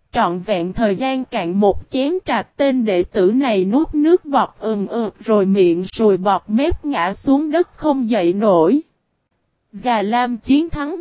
Trọn vẹn thời gian cạn một chén trà, tên đệ tử này nuốt nước bọt rồi miệng sùi bọt mép ngã xuống đất không dậy nổi. Già Lam chiến thắng.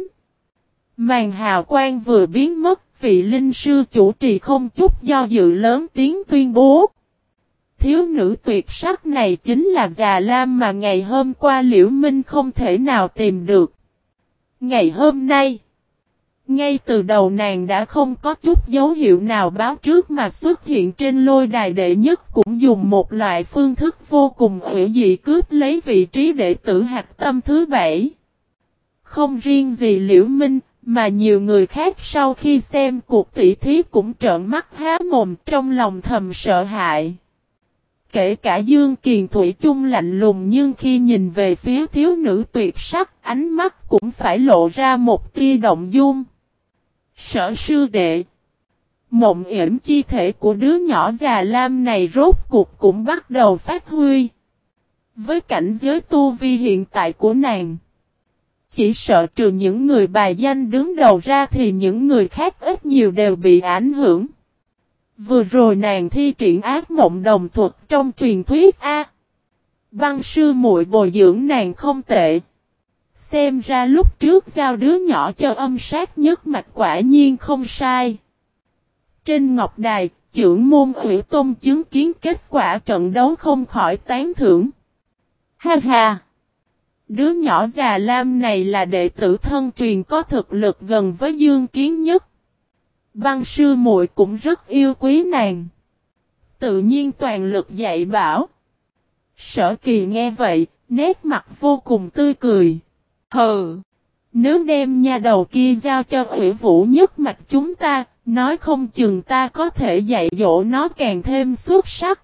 Màn hào quang vừa biến mất, vị linh sư chủ trì không chút do dự lớn tiếng tuyên bố. Thiếu nữ tuyệt sắc này chính là Già Lam mà ngày hôm qua Liễu Minh không thể nào tìm được. Ngày hôm nay, ngay từ đầu nàng đã không có chút dấu hiệu nào báo trước mà xuất hiện trên lôi đài, đệ nhất cũng dùng một loại phương thức vô cùng hủy dị cướp lấy vị trí đệ tử hạch tâm thứ 7. Không riêng gì Liễu Minh, mà nhiều người khác sau khi xem cuộc tỷ thí cũng trợn mắt há mồm, trong lòng thầm sợ hãi. Kể cả Dương Kiền thủy chung lạnh lùng, nhưng khi nhìn về phía thiếu nữ tuyệt sắc, ánh mắt cũng phải lộ ra một tia động dung. Sở sư đệ. Mộng yểm chi thể của đứa nhỏ Già Lam này rốt cuộc cũng bắt đầu phát huy. Với cảnh giới tu vi hiện tại của nàng, chỉ sợ trừ những người bài danh đứng đầu ra thì những người khác ít nhiều đều bị ảnh hưởng. Vừa rồi nàng thi triển ác mộng đồng thuật trong truyền thuyết A. Băng sư muội bồi dưỡng nàng không tệ. Xem ra lúc trước giao đứa nhỏ cho âm sát nhất mạch quả nhiên không sai. Trên ngọc đài, trưởng môn Hủy Tôn chứng kiến kết quả trận đấu không khỏi tán thưởng. Ha ha! Đứa nhỏ Già Lam này là đệ tử thân truyền có thực lực gần với Dương Kiến nhất. Băng sư muội cũng rất yêu quý nàng. Tự nhiên toàn lực dạy bảo. Sở Kỳ nghe vậy, nét mặt vô cùng tươi cười. Hừ! Nếu đem nha đầu kia giao cho Hủy Vũ nhất mạch chúng ta, nói không chừng ta có thể dạy dỗ nó càng thêm xuất sắc.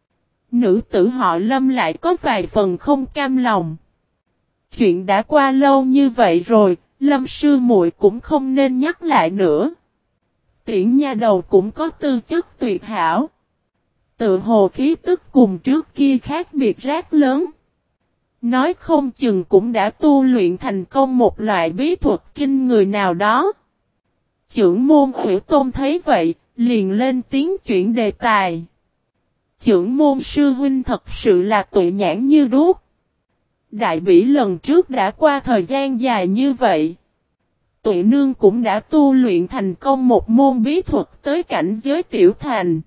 Nữ tử họ Lâm lại có vài phần không cam lòng. Chuyện đã qua lâu như vậy rồi, Lâm sư muội cũng không nên nhắc lại nữa. Tiễn nha đầu cũng có tư chất tuyệt hảo. Tự hồ khí tức cùng trước kia khác biệt rất lớn. Nói không chừng cũng đã tu luyện thành công một loại bí thuật kinh người nào đó. Chưởng môn Hủy Tôn thấy vậy, liền lên tiếng chuyển đề tài. Chưởng môn sư huynh thật sự là tuệ nhãn như đuốc. Đại bỉ lần trước đã qua thời gian dài như vậy. Tuệ nương cũng đã tu luyện thành công một môn bí thuật tới cảnh giới tiểu thành.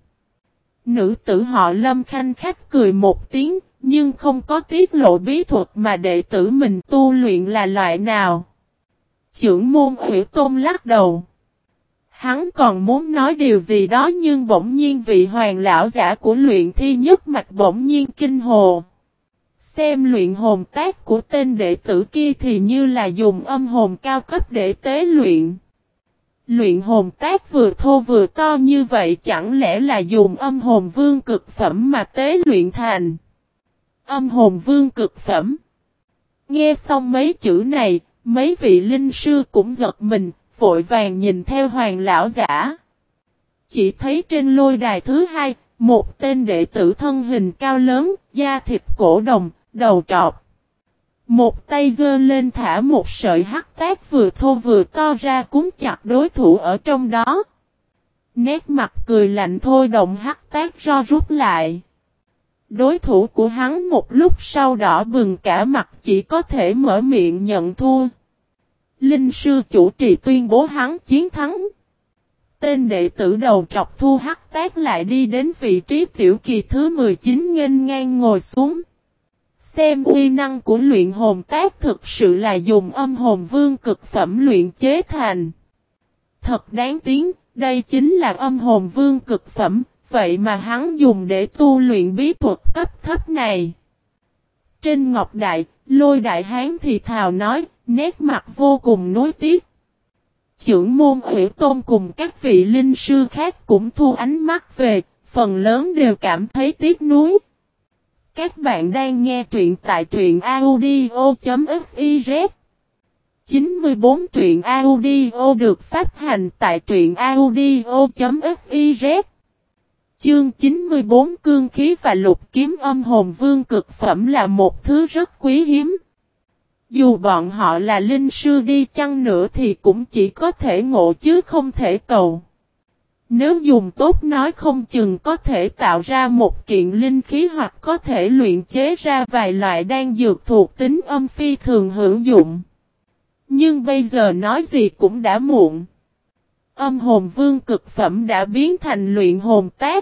Nữ tử họ Lâm khanh khách cười một tiếng, nhưng không có tiết lộ bí thuật mà đệ tử mình tu luyện là loại nào. Chưởng môn Hủy Tôn lắc đầu. Hắn còn muốn nói điều gì đó nhưng bỗng nhiên vị hoàng lão giả của luyện thi nhất mạch bỗng nhiên kinh hồ. Xem luyện hồn tác của tên đệ tử kia thì như là dùng âm hồn cao cấp để tế luyện. Luyện hồn tác vừa thô vừa to như vậy chẳng lẽ là dùng âm hồn vương cực phẩm mà tế luyện thành. Âm hồn vương cực phẩm. Nghe xong mấy chữ này, mấy vị linh sư cũng giật mình, vội vàng nhìn theo hoàng lão giả. Chỉ thấy trên lôi đài thứ 2, một tên đệ tử thân hình cao lớn, da thịt cổ đồng, đầu trọc. Một tay giơ lên thả một sợi hắc tác vừa thô vừa to ra cúng chặt đối thủ ở trong đó. Nét mặt cười lạnh thôi động hắc tác ro rút lại. Đối thủ của hắn một lúc sau đỏ bừng cả mặt chỉ có thể mở miệng nhận thua. Linh sư chủ trì tuyên bố hắn chiến thắng. Tên đệ tử đầu trọc thu hắc tác lại đi đến vị trí tiểu kỳ thứ 19 nghênh ngang ngồi xuống. Xem uy năng của luyện hồn tác thực sự là dùng âm hồn vương cực phẩm luyện chế thành. Thật đáng tiếc, đây chính là âm hồn vương cực phẩm, vậy mà hắn dùng để tu luyện bí thuật cấp thấp này. Trên ngọc đại, Lôi đại hán thì thào nói, nét mặt vô cùng nối tiếc. Chưởng môn Hủy Tôn cùng các vị linh sư khác cũng thu ánh mắt về, phần lớn đều cảm thấy tiếc nuối. Các bạn đang nghe truyện tại truyện audio.fiz 94 truyện audio được phát hành tại truyện audio.fiz Chương 94 cương khí và lục kiếm âm hồn vương cực phẩm là một thứ rất quý hiếm. Dù bọn họ là linh sư đi chăng nữa thì cũng chỉ có thể ngộ chứ không thể cầu. Nếu dùng tốt nói không chừng có thể tạo ra một kiện linh khí hoặc có thể luyện chế ra vài loại đan dược thuộc tính âm phi thường hữu dụng. Nhưng bây giờ nói gì cũng đã muộn. Âm hồn vương cực phẩm đã biến thành luyện hồn tác.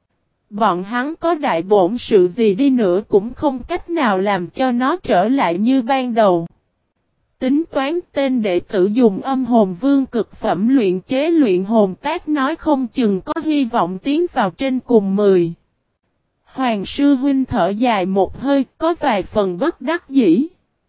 Bọn hắn có đại bổn sự gì đi nữa cũng không cách nào làm cho nó trở lại như ban đầu. Tính toán tên đệ tử dùng âm hồn vương cực phẩm luyện chế luyện hồn tác nói không chừng có hy vọng tiến vào trên cùng 10. Hoàng sư huynh thở dài một hơi có vài phần bất đắc dĩ.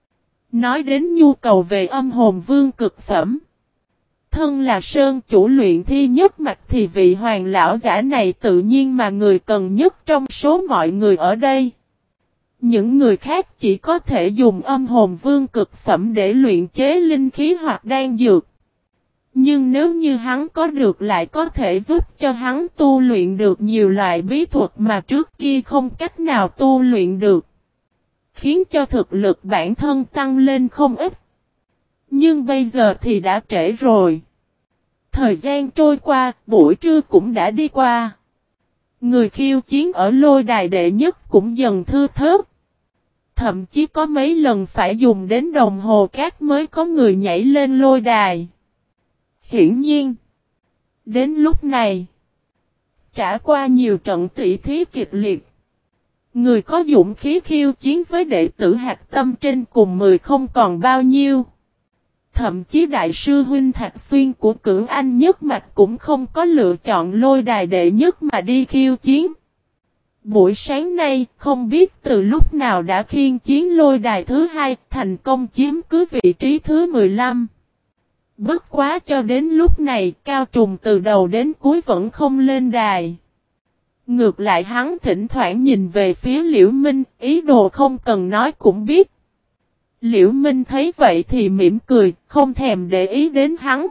Nói đến nhu cầu về âm hồn vương cực phẩm. Thân là sơn chủ luyện thi nhất mạch thì vị hoàng lão giả này tự nhiên mà người cần nhất trong số mọi người ở đây. Những người khác chỉ có thể dùng âm hồn vương cực phẩm để luyện chế linh khí hoặc đan dược. Nhưng nếu như hắn có được lại có thể giúp cho hắn tu luyện được nhiều loại bí thuật mà trước kia không cách nào tu luyện được. Khiến cho thực lực bản thân tăng lên không ít. Nhưng bây giờ thì đã trễ rồi. Thời gian trôi qua, buổi trưa cũng đã đi qua. Người khiêu chiến ở lôi đài đệ nhất cũng dần thưa thớt. Thậm chí có mấy lần phải dùng đến đồng hồ cát mới có người nhảy lên lôi đài. Hiển nhiên, đến lúc này, trải qua nhiều trận tỷ thí kịch liệt, người có dũng khí khiêu chiến với đệ tử hạt tâm trên cùng 10 không còn bao nhiêu. Thậm chí đại sư huynh Thạch Xuyên của Cửu Anh nhất mạch cũng không có lựa chọn lôi đài đệ nhất mà đi khiêu chiến. Buổi sáng nay, không biết từ lúc nào đã khiêu chiến lôi đài thứ 2, thành công chiếm cứ vị trí thứ 15. Bất quá cho đến lúc này, Cao Trùng từ đầu đến cuối vẫn không lên đài. Ngược lại hắn thỉnh thoảng nhìn về phía Liễu Minh, ý đồ không cần nói cũng biết. Liễu Minh thấy vậy thì mỉm cười, không thèm để ý đến hắn.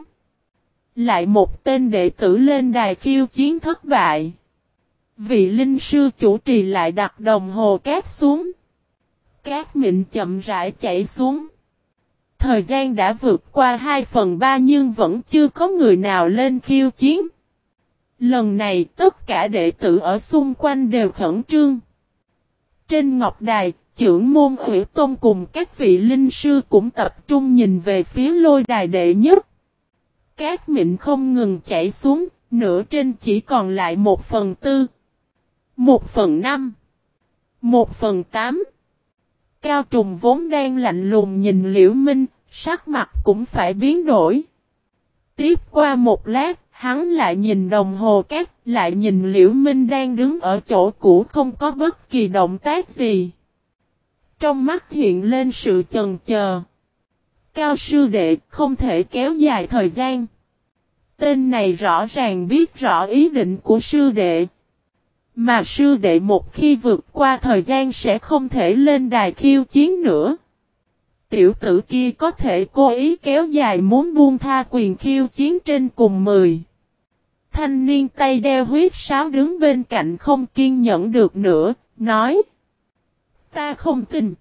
Lại một tên đệ tử lên đài khiêu chiến thất bại. Vị linh sư chủ trì lại đặt đồng hồ cát xuống. Cát mịn chậm rãi chảy xuống. Thời gian đã vượt qua 2/3 nhưng vẫn chưa có người nào lên khiêu chiến. Lần này tất cả đệ tử ở xung quanh đều khẩn trương. Trên ngọc đài, trưởng môn Ủy Tôn cùng các vị linh sư cũng tập trung nhìn về phía lôi đài đệ nhất. Cát mịn không ngừng chảy xuống, nửa trên chỉ còn lại 1/4, 1/5, 1/8. Cao Trùng vốn đang lạnh lùng nhìn Liễu Minh, sắc mặt cũng phải biến đổi. Tiếp qua một lát, hắn lại nhìn đồng hồ cát, lại nhìn Liễu Minh đang đứng ở chỗ cũ không có bất kỳ động tác gì. Trong mắt hiện lên sự chần chờ. Cao sư đệ không thể kéo dài thời gian. Tên này rõ ràng biết rõ ý định của sư đệ. Mà sư đệ một khi vượt qua thời gian sẽ không thể lên đài khiêu chiến nữa. Tiểu tử kia có thể cố ý kéo dài muốn buông tha quyền khiêu chiến trên cùng 10. Thanh niên tay đeo huyết sáo đứng bên cạnh không kiên nhẫn được nữa, nói. Ta không tin.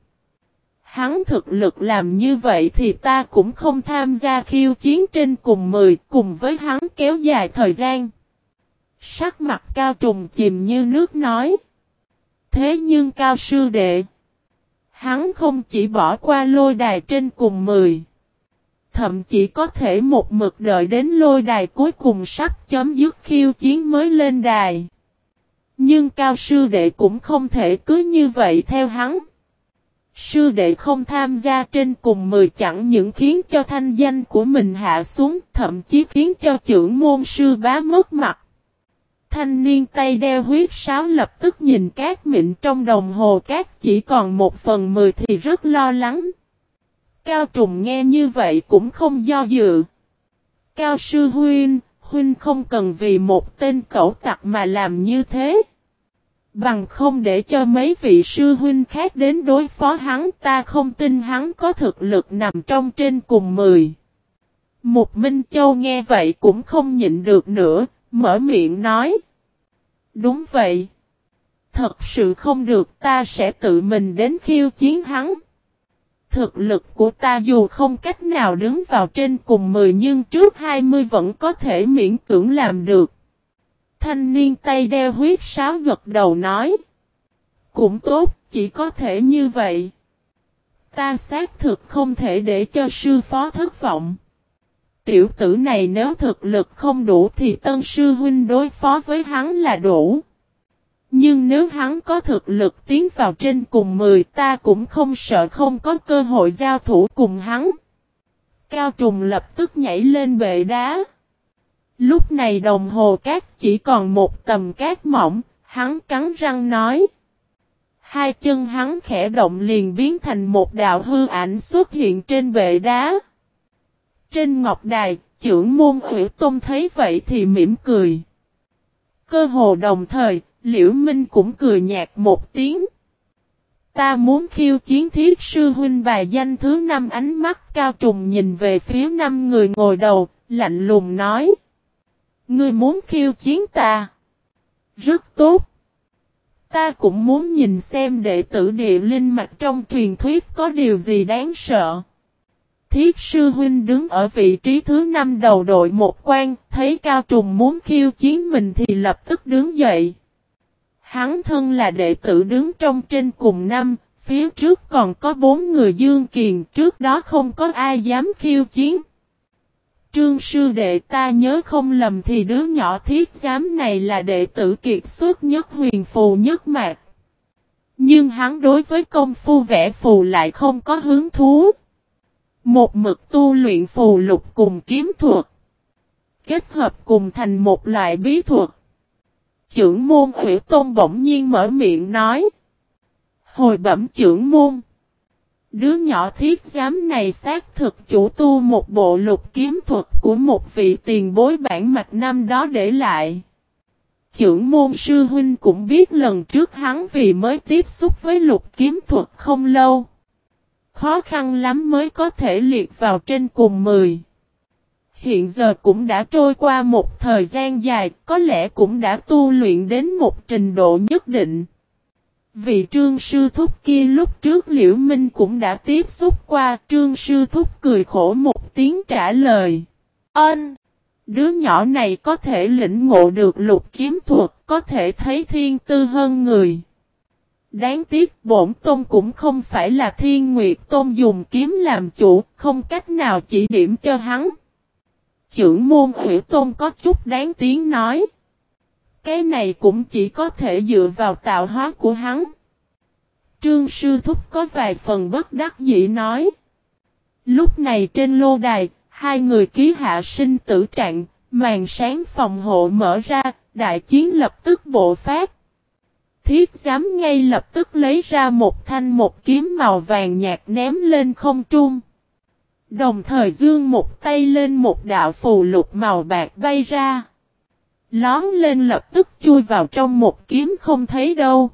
Hắn thực lực làm như vậy thì ta cũng không tham gia khiêu chiến trên cùng 10 cùng với hắn kéo dài thời gian. Sắc mặt Cao Trùng chìm như nước nói. Thế nhưng Cao sư đệ. Hắn không chỉ bỏ qua lôi đài trên cùng 10. Thậm chí có thể một mực đợi đến lôi đài cuối cùng sắp chấm dứt khiêu chiến mới lên đài. Nhưng Cao sư đệ cũng không thể cứ như vậy theo hắn. Sư đệ không tham gia trên cùng 10 chẳng những khiến cho thanh danh của mình hạ xuống, thậm chí khiến cho trưởng môn sư bá mất mặt. Thanh niên tay đeo huyết sáo lập tức nhìn cát mịn trong đồng hồ cát chỉ còn 1/10 thì rất lo lắng. Cao Trùng nghe như vậy cũng không do dự. Cao sư huynh, huynh không cần vì một tên cẩu tặc mà làm như thế. Bằng không để cho mấy vị sư huynh khác đến đối phó hắn, ta không tin hắn có thực lực nằm trong trên cùng 10. Một Minh Châu nghe vậy cũng không nhịn được nữa, mở miệng nói. Đúng vậy. Thật sự không được, ta sẽ tự mình đến khiêu chiến hắn. Thực lực của ta dù không cách nào đứng vào trên cùng 10 nhưng trước 20 vẫn có thể miễn cưỡng làm được. Thanh niên tay đeo huyết sáo gật đầu nói. Cũng tốt, chỉ có thể như vậy. Ta xác thực không thể để cho sư phó thất vọng. Tiểu tử này nếu thực lực không đủ thì tân sư huynh đối phó với hắn là đủ. Nhưng nếu hắn có thực lực tiến vào trên cùng 10 ta cũng không sợ không có cơ hội giao thủ cùng hắn. Cao Trùng lập tức nhảy lên bệ đá. Lúc này đồng hồ cát chỉ còn một tầm cát mỏng, hắn cắn răng nói. Hai chân hắn khẽ động liền biến thành một đạo hư ảnh xuất hiện trên bệ đá. Trên ngọc đài, trưởng môn Ủy Tôn thấy vậy thì mỉm cười. Cơ hồ đồng thời, Liễu Minh cũng cười nhạt một tiếng. Ta muốn khiêu chiến Thiết sư huynh bài danh thứ 5. Ánh mắt Cao Trùng nhìn về phía 5 người ngồi đầu, lạnh lùng nói. Ngươi muốn khiêu chiến ta? Rất tốt. Ta cũng muốn nhìn xem đệ tử địa linh mạch trong truyền thuyết có điều gì đáng sợ. Thiết sư huynh đứng ở vị trí thứ 5 đầu đội một quan, thấy Cao Trùng muốn khiêu chiến mình thì lập tức đứng dậy. Hắn thân là đệ tử đứng trong trên cùng 5, phía trước còn có 4 người Dương Kiền, trước đó không có ai dám khiêu chiến. Trương sư đệ, ta nhớ không lầm thì đứa nhỏ Thiết giám này là đệ tử kiệt xuất nhất Huyền Phù nhất mạc. Nhưng hắn đối với công phu vẽ phù lại không có hứng thú. Một mực tu luyện phù lục cùng kiếm thuật, kết hợp cùng thành một loại bí thuật. Chưởng môn Ủy Tôn bỗng nhiên mở miệng nói. Hồi bẩm chưởng môn. Đứa nhỏ Thiết giám này xác thực chủ tu một bộ lục kiếm thuật của một vị tiền bối bản mạch năm đó để lại. Chưởng môn sư huynh cũng biết lần trước hắn vì mới tiếp xúc với lục kiếm thuật không lâu. Khó khăn lắm mới có thể liệt vào trên cùng 10. Hiện giờ cũng đã trôi qua một thời gian dài, có lẽ cũng đã tu luyện đến một trình độ nhất định. Vị Trương sư thúc kia lúc trước Liễu Minh cũng đã tiếp xúc qua, Trương sư thúc cười khổ một tiếng trả lời. Ân! Đứa nhỏ này có thể lĩnh ngộ được lục kiếm thuật, có thể thấy thiên tư hơn người. Đáng tiếc bổn tôn cũng không phải là Thiên Nguyệt Tôn dùng kiếm làm chủ, không cách nào chỉ điểm cho hắn. Chưởng môn Ủy Tôn có chút đáng tiếng nói. Cái này cũng chỉ có thể dựa vào tạo hóa của hắn. Trương sư thúc có vài phần bất đắc dĩ nói. Lúc này trên lô đài, hai người ký hạ sinh tử trạng, màn sáng phòng hộ mở ra, đại chiến lập tức bộc phát. Thiết giám ngay lập tức lấy ra một thanh một kiếm màu vàng nhạt ném lên không trung. Đồng thời dương một tay lên một đạo phù lục màu bạc bay ra. Lón lên lập tức chui vào trong một kiếm không thấy đâu.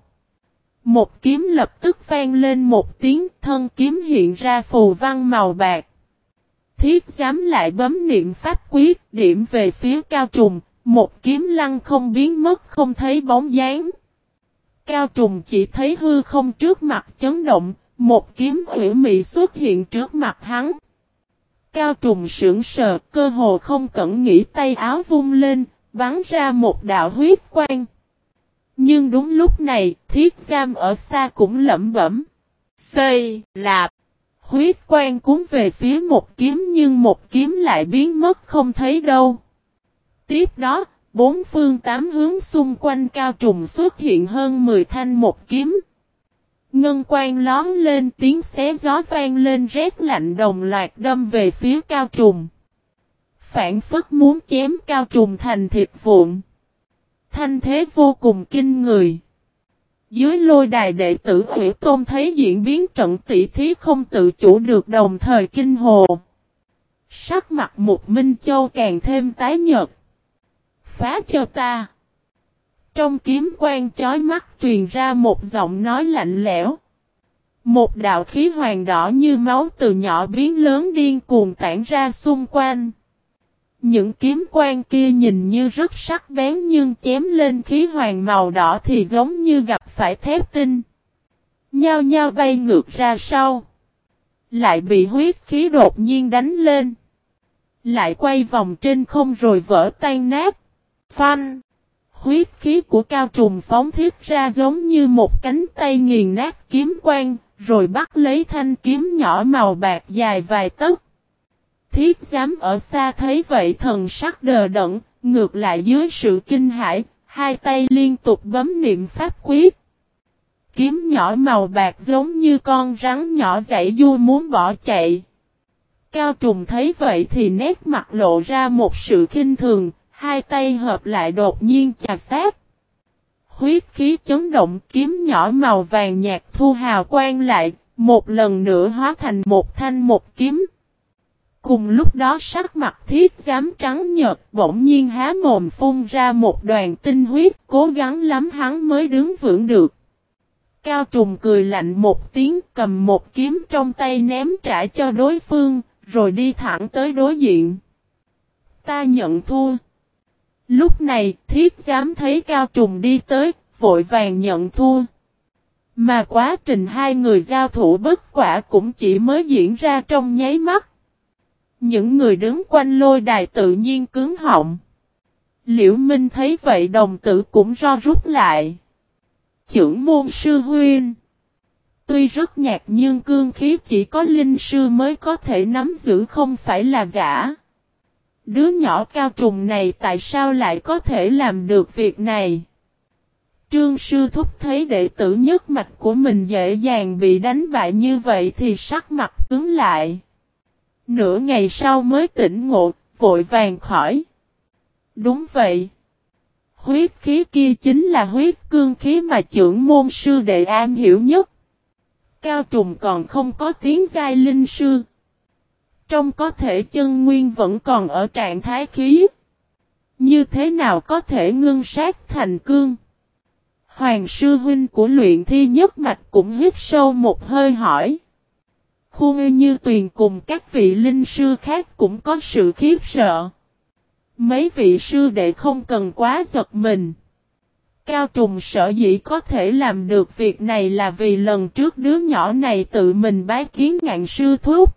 Một kiếm lập tức vang lên một tiếng, thân kiếm hiện ra phù văn màu bạc. Thiết giám lại bấm niệm pháp quyết điểm về phía Cao Trùng, một kiếm lăng không biến mất không thấy bóng dáng. Cao Trùng chỉ thấy hư không trước mặt chấn động, một kiếm hủy mị xuất hiện trước mặt hắn. Cao Trùng sững sờ, cơ hồ không cẩn nghĩ tay áo vung lên, bắn ra một đạo huyết quang. Nhưng đúng lúc này, Thiết giám ở xa cũng lẩm bẩm. Xây, lạp. Huyết quang cuốn về phía một kiếm nhưng một kiếm lại biến mất không thấy đâu. Tiếp đó, bốn phương tám hướng xung quanh Cao Trùng xuất hiện hơn 10 thanh một kiếm. Ngân quang lón lên, tiếng xé gió vang lên, rét lạnh đồng loạt đâm về phía Cao Trùng. Phản phất muốn chém Cao Trùng thành thịt vụn. Thanh thế vô cùng kinh người. Dưới lôi đài đệ tử Ủy Tôn thấy diễn biến trận tỷ thí không tự chủ được đồng thời kinh hồ. Sắc mặt Mục Minh Châu càng thêm tái nhợt. Phá cho ta. Trong kiếm quang chói mắt truyền ra một giọng nói lạnh lẽo. Một đạo khí hoàng đỏ như máu từ nhỏ biến lớn điên cuồng tản ra xung quanh. Những kiếm quang kia nhìn như rất sắc bén nhưng chém lên khí hoàng màu đỏ thì giống như gặp phải thép tinh. Nhao nhao bay ngược ra sau. Lại bị huyết khí đột nhiên đánh lên. Lại quay vòng trên không rồi vỡ tan nát. Phanh. Huyết khí của Cao Trùng phóng thiết ra giống như một cánh tay nghiền nát kiếm quang, rồi bắt lấy thanh kiếm nhỏ màu bạc dài vài tấc. Thiết Giám ở xa thấy vậy thần sắc đờ đẫn, ngược lại dưới sự kinh hãi, hai tay liên tục bấm niệm pháp quyết. Kiếm nhỏ màu bạc giống như con rắn nhỏ giãy giụa muốn bỏ chạy. Cao Trùng thấy vậy thì nét mặt lộ ra một sự khinh thường, hai tay hợp lại đột nhiên chà sát. Huyết khí chấn động, kiếm nhỏ màu vàng nhạt thu hào quang lại, một lần nữa hóa thành một thanh một kiếm. Cùng lúc đó sắc mặt Thiết Giám trắng nhợt bỗng nhiên há mồm phun ra một đoàn tinh huyết, cố gắng lắm hắn mới đứng vững được. Cao Trùng cười lạnh một tiếng, cầm một kiếm trong tay ném trả cho đối phương, rồi đi thẳng tới đối diện. Ta nhận thua. Lúc này, Thiết Giám thấy Cao Trùng đi tới, vội vàng nhận thua. Mà quá trình hai người giao thủ bất quả cũng chỉ mới diễn ra trong nháy mắt. Những người đứng quanh lôi đài tự nhiên cứng họng. Liễu Minh thấy vậy đồng tử cũng ro rút lại. Chưởng môn sư huynh. Tuy rất nhạt nhưng cương khí chỉ có linh sư mới có thể nắm giữ không phải là giả. Đứa nhỏ Cao Trùng này tại sao lại có thể làm được việc này? Trương sư thúc thấy đệ tử nhất mạch của mình dễ dàng bị đánh bại như vậy thì sắc mặt cứng lại. Nửa ngày sau mới tỉnh ngộ, vội vàng khỏi. Đúng vậy. Huyết khí kia chính là huyết cương khí mà chưởng môn sư đệ am hiểu nhất. Cao Trùng còn không có tiếng giai linh sư. Trong có thể chân nguyên vẫn còn ở trạng thái khí. Như thế nào có thể ngưng sát thành cương? Hoàng sư huynh của luyện thi nhất mạch cũng hít sâu một hơi hỏi. Khuôn Như Tuyền cùng các vị linh sư khác cũng có sự khiếp sợ. Mấy vị sư đệ không cần quá giật mình. Cao Trùng sở dĩ có thể làm được việc này là vì lần trước đứa nhỏ này tự mình bái kiến Ngạn sư thúc.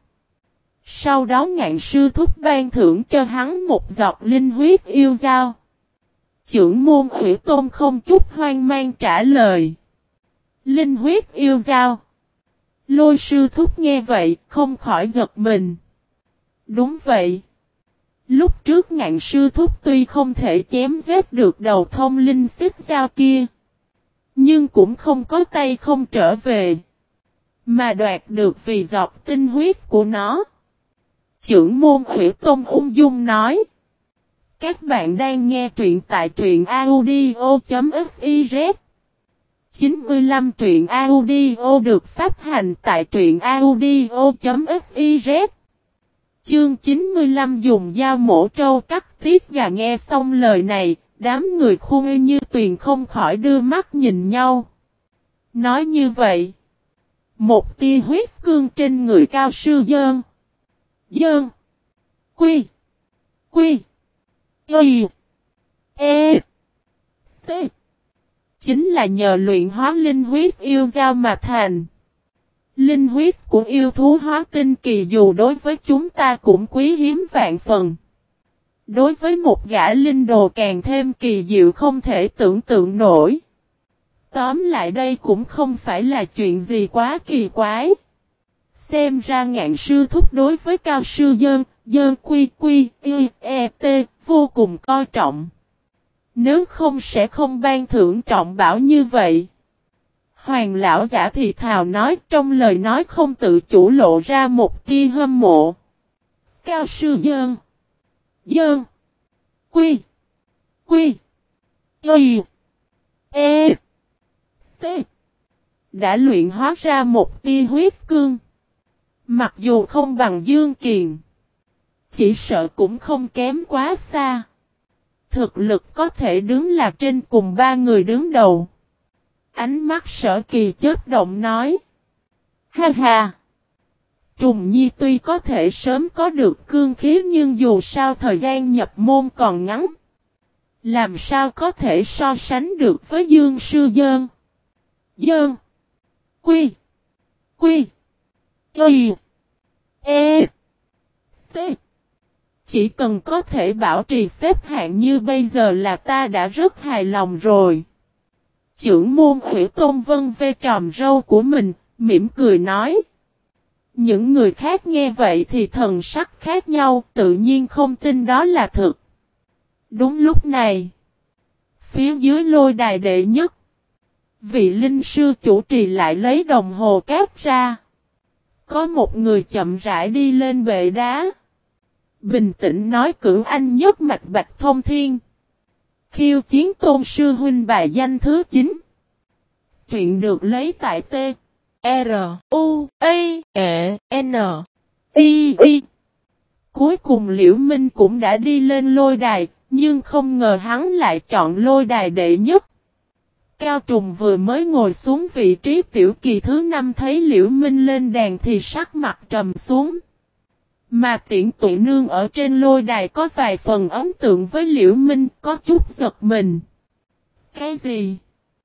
Sau đó Ngạn sư thúc ban thưởng cho hắn một giọt linh huyết yêu dao. Chưởng môn Ủy Tôn không chút hoang mang trả lời. Linh huyết yêu dao. Lôi sư thúc nghe vậy không khỏi giật mình. Đúng vậy. Lúc trước Ngạn sư thúc tuy không thể chém giết được đầu thông linh xích dao kia. Nhưng cũng không có tay không trở về. Mà đoạt được vì giọt tinh huyết của nó. Chưởng môn Ủy Tôn ung dung nói. Các bạn đang nghe truyện tại truyện audio.fiz 95 truyện audio được phát hành tại truyện audio.fiz Chương 95 dùng dao mổ trâu cắt tiết gà nghe xong lời này, đám người Khuôn Như Tuyền không khỏi đưa mắt nhìn nhau. Nói như vậy, một tia huyết cương trên người cao sư Dơn. Dơn. Quy. Quy. Y. E. T. Chính là nhờ luyện hóa linh huyết yêu dao mà thành. Linh huyết của yêu thú hóa tinh kỳ dù đối với chúng ta cũng quý hiếm vạn phần. Đối với một gã linh đồ càng thêm kỳ diệu không thể tưởng tượng nổi. Tóm lại đây cũng không phải là chuyện gì quá kỳ quái. Xem ra Ngạn sư thúc đối với cao sư Dơn quy quy y e t vô cùng coi trọng. Nếu không sẽ không ban thưởng trọng bảo như vậy. Hoàng lão giả thì thào nói trong lời nói không tự chủ lộ ra một tia hâm mộ. Cao sư Dơn. Quy. Quy. Y. E. T. Đã luyện hóa ra một tia huyết cương. Mặc dù không bằng Dương Kiền. Chỉ sợ cũng không kém quá xa. Thực lực có thể đứng là trên cùng ba người đứng đầu. Ánh mắt Sở Kỳ chớp động nói. Ha ha. Trùng Nhi tuy có thể sớm có được cương khí nhưng dù sao thời gian nhập môn còn ngắn. Làm sao có thể so sánh được với Dương sư Dơn. Quy. Quy. Y. E. T. chỉ cần có thể bảo trì xếp hạng như bây giờ là ta đã rất hài lòng rồi. Chưởng môn Ủy Tôn Vân ve chòm râu của mình, mỉm cười nói. Những người khác nghe vậy thì thần sắc khác nhau, tự nhiên không tin đó là thực. Đúng lúc này, phía dưới lôi đài đệ nhất, vị linh sư chủ trì lại lấy đồng hồ cát ra. Có một người chậm rãi đi lên bệ đá. Bình tĩnh nói Cửu Anh nhất mạch Bạch Thông Thiên. Khiêu chiến Tôn sư huynh bài danh thứ 9. Truyện được lấy tại T. R. U. I. E. N. I. I. Cuối cùng Liễu Minh cũng đã đi lên lôi đài, nhưng không ngờ hắn lại chọn lôi đài đệ nhất. Cao Trùng vừa mới ngồi xuống vị trí tiểu kỳ thứ 5 thấy Liễu Minh lên đàn thì sắc mặt trầm xuống. Mà Tiễn Tụy Nương ở trên lôi đài có vài phần ấn tượng với Liễu Minh, có chút giật mình. Cái gì?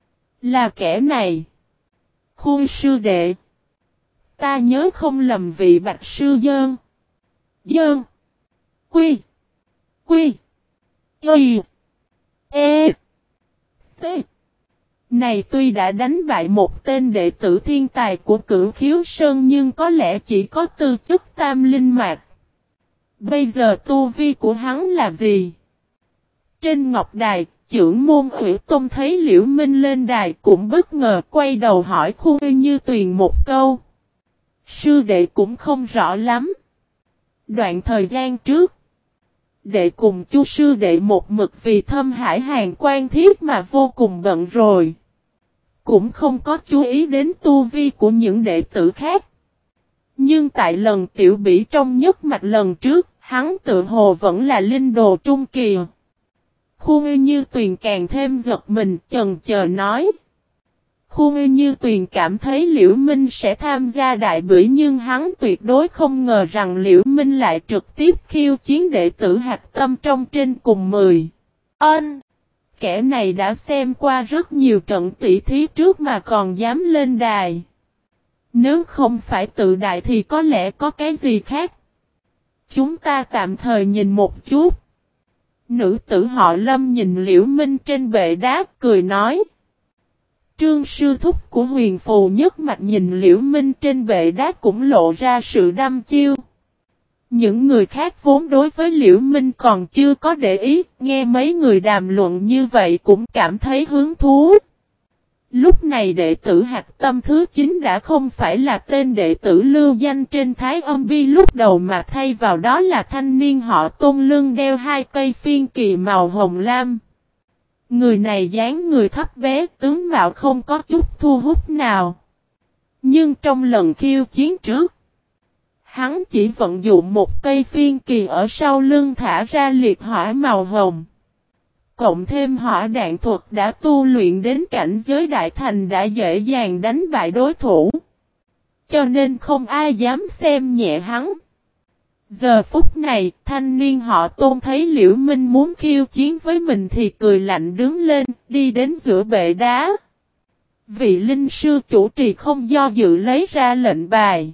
Là kẻ này? Khuôn sư đệ. Ta nhớ không lầm vị Bạch sư Dơn. Dơn. Quy. Quy. Y. E. T. Này tuy đã đánh bại một tên đệ tử thiên tài của Cửu Khiếu Sơn nhưng có lẽ chỉ có tư chất tam linh mạch. Bây giờ tu vi của hắn là gì? Trên ngọc đài, chưởng môn Ủy Tôn thấy Liễu Minh lên đài cũng bất ngờ quay đầu hỏi Khu Như Tuyền một câu. Sư đệ cũng không rõ lắm. Đoạn thời gian trước, đệ cùng Chu sư đệ một mực vì Thâm Hải Hàn Quan Thiết mà vô cùng bận rồi. Cũng không có chú ý đến tu vi của những đệ tử khác. Nhưng tại lần tiểu bỉ trong nhất mạch lần trước, hắn tự hồ vẫn là linh đồ trung kỳ. Khu Như Tuyền càng thêm giật mình chần chờ nói. Khu Như Tuyền cảm thấy Liễu Minh sẽ tham gia đại bỉ nhưng hắn tuyệt đối không ngờ rằng Liễu Minh lại trực tiếp khiêu chiến đệ tử hạch tâm trong trên cùng 10. Kẻ này đã xem qua rất nhiều trận tỷ thí trước mà còn dám lên đài. Nếu không phải tự đại thì có lẽ có cái gì khác. Chúng ta tạm thời nhìn một chút. Nữ tử họ Lâm nhìn Liễu Minh trên bệ đá cười nói. Trương sư thúc của Huyền Phù nhất mạch nhìn Liễu Minh trên bệ đá cũng lộ ra sự đăm chiêu. Những người khác vốn đối với Liễu Minh còn chưa có để ý, nghe mấy người đàm luận như vậy cũng cảm thấy hứng thú. Lúc này đệ tử hạch tâm thứ 9 đã không phải là tên đệ tử lưu danh trên Thái Âm Bi lúc đầu mà thay vào đó là thanh niên họ Tôn lưng đeo 2 cây phiên kỳ màu hồng lam. Người này dáng người thấp bé tướng mạo không có chút thu hút nào. Nhưng trong lần khiêu chiến trước, hắn chỉ vận dụng một cây phiên kỳ ở sau lưng thả ra liệt hỏa màu hồng. Cộng thêm hỏa đạn thuật đã tu luyện đến cảnh giới đại thành đã dễ dàng đánh bại đối thủ. Cho nên không ai dám xem nhẹ hắn. Giờ phút này, thanh niên họ Tôn thấy Liễu Minh muốn khiêu chiến với mình thì cười lạnh đứng lên, đi đến giữa bệ đá. Vị linh sư chủ trì không do dự lấy ra lệnh bài.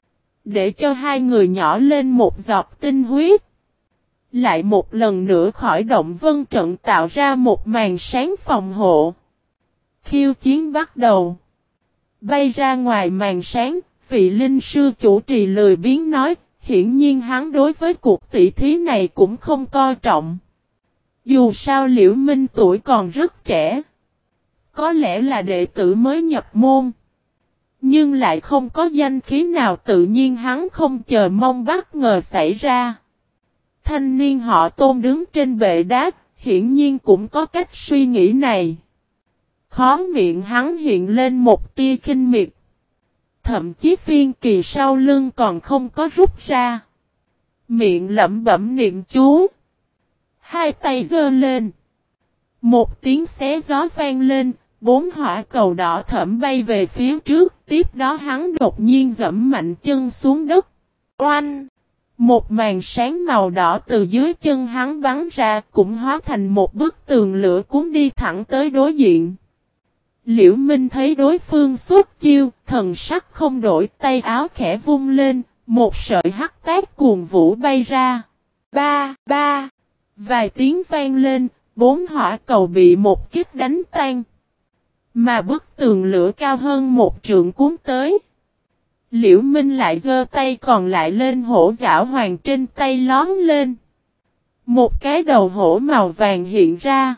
Để cho hai người nhỏ lên một giọt tinh huyết. Lại một lần nữa khỏi động vân trận tạo ra một màn sáng phòng hộ. Khiêu chiến bắt đầu. Bay ra ngoài màn sáng, vị linh sư chủ trì lười biếng nói, hiển nhiên hắn đối với cuộc tỷ thí này cũng không coi trọng. Dù sao Liễu Minh tuổi còn rất trẻ. Có lẽ là đệ tử mới nhập môn. Nhưng lại không có danh khí nào tự nhiên hắn không chờ mong bất ngờ xảy ra. Thanh niên họ Tôn đứng trên bệ đá, hiển nhiên cũng có cách suy nghĩ này. Khó miệng hắn hiện lên một tia khinh miệt. Thậm chí phiên kỳ sau lưng còn không có rút ra. Miệng lẩm bẩm niệm chú. Hai tay giơ lên. Một tiếng xé gió vang lên, 4 hỏa cầu đỏ thẫm bay về phía trước, tiếp đó hắn đột nhiên giẫm mạnh chân xuống đất. Oanh! Một màn sáng màu đỏ từ dưới chân hắn bắn ra cũng hóa thành một bức tường lửa cuốn đi thẳng tới đối diện. Liễu Minh thấy đối phương xuất chiêu, thần sắc không đổi, tay áo khẽ vung lên, một sợi hắc tác cuồng vũ bay ra. ba, ba. Vài tiếng vang lên, 4 hỏa cầu bị một kích đánh tan. Mà bức tường lửa cao hơn 1 trượng cuốn tới. Liễu Minh lại giơ tay còn lại lên hổ giảo hoàng trên tay lón lên. Một cái đầu hổ màu vàng hiện ra.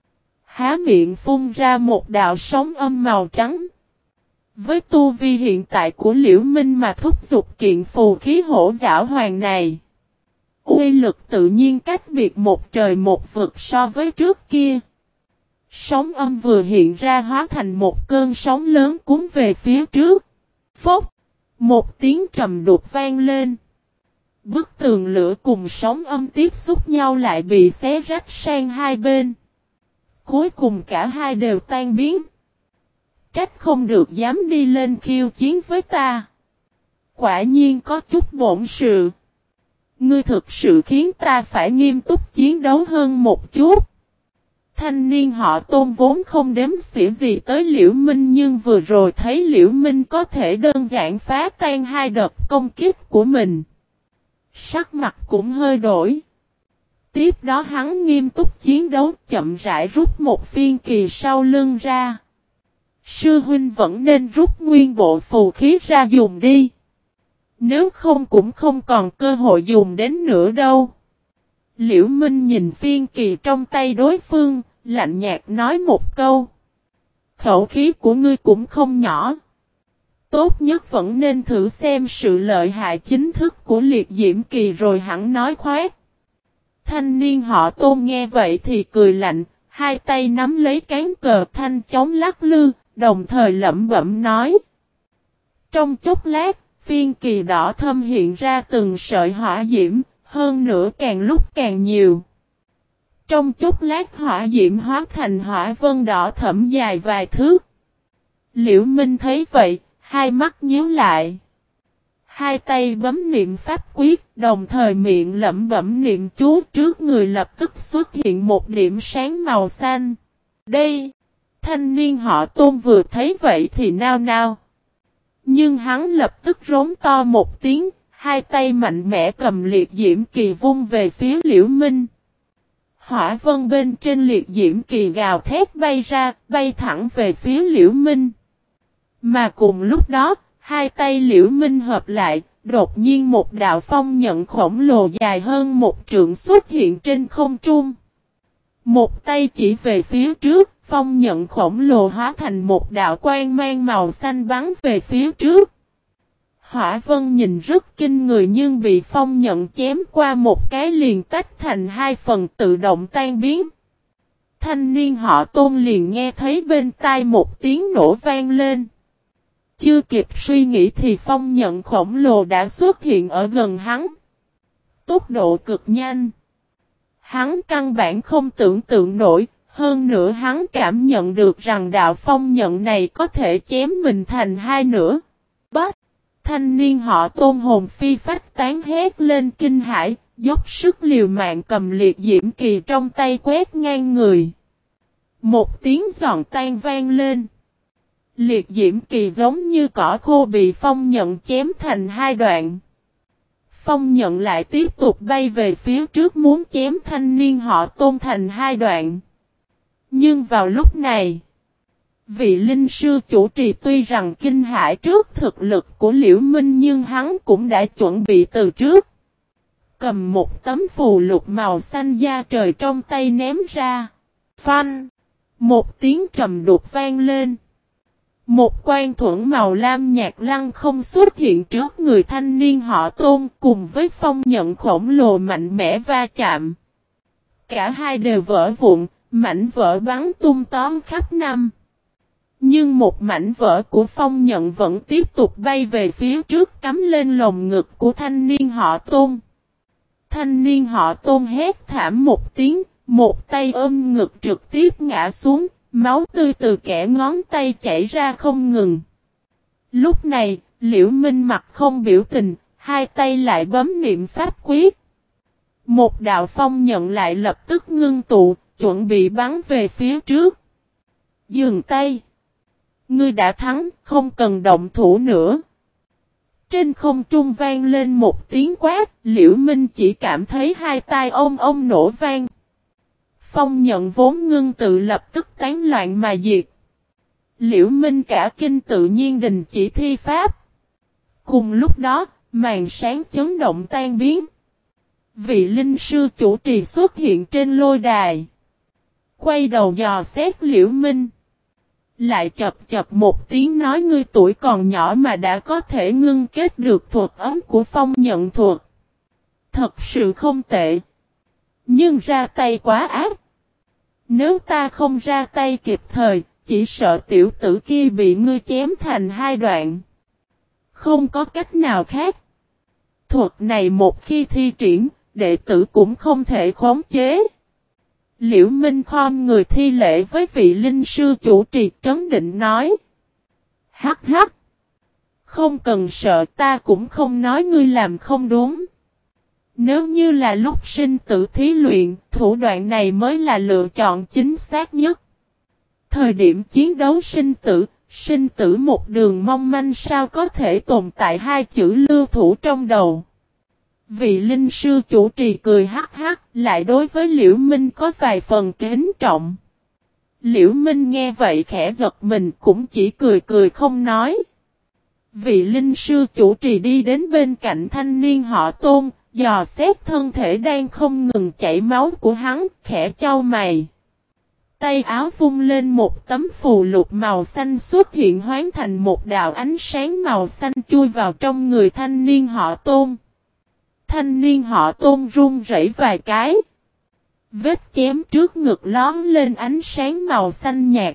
Há miệng phun ra một đạo sóng âm màu trắng. Với tu vi hiện tại của Liễu Minh mà thúc giục kiện phù khí hổ giảo hoàng này. Uy lực tự nhiên cách biệt một trời một vực so với trước kia. Sóng âm vừa hiện ra hóa thành một cơn sóng lớn cuốn về phía trước. Phốc! Một tiếng trầm đục vang lên. Bức tường lửa cùng sóng âm tiếp xúc nhau lại bị xé rách sang hai bên. Cuối cùng cả hai đều tan biến. Trách không được dám đi lên khiêu chiến với ta. Quả nhiên có chút bổn sự. Ngươi thực sự khiến ta phải nghiêm túc chiến đấu hơn một chút. Thanh niên họ Tôn vốn không đếm xỉa gì tới Liễu Minh nhưng vừa rồi thấy Liễu Minh có thể đơn giản phá tan hai đợt công kích của mình. Sắc mặt cũng hơi đổi. Tiếp đó hắn nghiêm túc chiến đấu chậm rãi rút một phiên kỳ sau lưng ra. Sư huynh vẫn nên rút nguyên bộ phù khí ra dùng đi. Nếu không cũng không còn cơ hội dùng đến nữa đâu. Liễu Minh nhìn phiên kỳ trong tay đối phương, lạnh nhạt nói một câu. Khẩu khí của ngươi cũng không nhỏ. Tốt nhất vẫn nên thử xem sự lợi hại chính thức của liệt diễm kỳ rồi hẳn nói khoét. Thanh niên họ Tôn nghe vậy thì cười lạnh, hai tay nắm lấy cán cờ thanh chống lắc lư, đồng thời lẩm bẩm nói. Trong chốc lát, phiên kỳ đỏ thâm hiện ra từng sợi hỏa diễm, hơn nữa càng lúc càng nhiều. Trong chốc lát hỏa diễm hóa thành hỏa vân đỏ thẫm dài vài thước. Liễu Minh thấy vậy, hai mắt nhíu lại. Hai tay bấm niệm pháp quyết, đồng thời miệng lẩm bẩm niệm chú trước người lập tức xuất hiện một điểm sáng màu xanh. Đây, thanh niên họ Tôn vừa thấy vậy thì nao nao. Nhưng hắn lập tức rống to một tiếng, hai tay mạnh mẽ cầm liệt diễm kỳ vung về phía Liễu Minh. Hỏa vân bên trên liệt diễm kỳ gào thét bay ra, bay thẳng về phía Liễu Minh. Mà cùng lúc đó, hai tay Liễu Minh hợp lại, đột nhiên một đạo phong nhận khổng lồ dài hơn 1 trượng xuất hiện trên không trung. Một tay chỉ về phía trước, phong nhận khổng lồ hóa thành một đạo quang mang màu xanh bắn về phía trước. Hỏa vân nhìn rất kinh người nhưng bị phong nhận chém qua một cái liền tách thành hai phần tự động tan biến. Thanh niên họ Tôn liền nghe thấy bên tai một tiếng nổ vang lên. Chưa kịp suy nghĩ thì phong nhận khổng lồ đã xuất hiện ở gần hắn. Tốc độ cực nhanh. Hắn căn bản không tưởng tượng nổi, hơn nữa hắn cảm nhận được rằng đạo phong nhận này có thể chém mình thành hai nửa. Bách! Thanh niên họ Tôn hồn phi phách tán hét lên kinh hãi, dốc sức liều mạng cầm liệt diễm kỳ trong tay quét ngang người. Một tiếng giòn tan vang lên. Liệt diễm kỳ giống như cỏ khô bị phong nhận chém thành hai đoạn. Phong nhận lại tiếp tục bay về phía trước muốn chém thanh niên họ Tôn thành hai đoạn. Nhưng vào lúc này, vị linh sư chủ trì tuy rằng kinh hãi trước thực lực của Liễu Minh nhưng hắn cũng đã chuẩn bị từ trước. Cầm một tấm phù lục màu xanh da trời trong tay ném ra. Phanh! Một tiếng trầm đục vang lên. Một quan thuẫn màu lam nhạt lăng không xuất hiện trước người thanh niên họ Tôn cùng với phong nhận khổng lồ mạnh mẽ va chạm. Cả hai đều vỡ vụn, mảnh vỡ bắn tung tóm khắp năm. Nhưng một mảnh vỡ của phong nhận vẫn tiếp tục bay về phía trước cắm lên lồng ngực của thanh niên họ Tôn. Thanh niên họ Tôn hét thảm một tiếng, một tay ôm ngực trực tiếp ngã xuống. Máu tươi từ kẽ ngón tay chảy ra không ngừng. Lúc này, Liễu Minh mặt không biểu tình, hai tay lại bấm niệm pháp quyết. Một đạo phong nhận lại lập tức ngưng tụ, chuẩn bị bắn về phía trước. Dừng tay. Ngươi đã thắng, không cần động thủ nữa. Trên không trung vang lên một tiếng quát, Liễu Minh chỉ cảm thấy hai tai ông nổ vang. Phong nhận vốn ngưng tự lập tức tán loạn mà diệt. Liễu Minh cả kinh tự nhiên đình chỉ thi pháp. Cùng lúc đó, màn sáng chấn động tan biến. Vị linh sư chủ trì xuất hiện trên lôi đài. Quay đầu dò xét Liễu Minh. Lại chập một tiếng nói ngươi tuổi còn nhỏ mà đã có thể ngưng kết được thuật ấm của phong nhận thuật. Thật sự không tệ. Nhưng ra tay quá ác. Nếu ta không ra tay kịp thời, chỉ sợ tiểu tử kia bị ngươi chém thành hai đoạn. Không có cách nào khác. Thuật này một khi thi triển, đệ tử cũng không thể khống chế. Liễu Minh khom người thi lễ với vị linh sư chủ trì trấn định nói. Hắc hắc. Không cần sợ, ta cũng không nói ngươi làm không đúng. Nếu như là lúc sinh tử thí luyện, thủ đoạn này mới là lựa chọn chính xác nhất. Thời điểm chiến đấu sinh tử một đường mong manh sao có thể tồn tại hai chữ lưu thủ trong đầu. Vị linh sư chủ trì cười hắc hắc, lại đối với Liễu Minh có vài phần kính trọng. Liễu Minh nghe vậy khẽ giật mình cũng chỉ cười không nói. Vị linh sư chủ trì đi đến bên cạnh thanh niên họ Tôn, dò xét thân thể đang không ngừng chảy máu của hắn, khẽ chau mày. Tay áo vung lên một tấm phù lục màu xanh xuất hiện hóa thành một đạo ánh sáng màu xanh chui vào trong người thanh niên họ Tôn. Thanh niên họ Tôn run rẩy vài cái. Vết chém trước ngực lón lên ánh sáng màu xanh nhạt.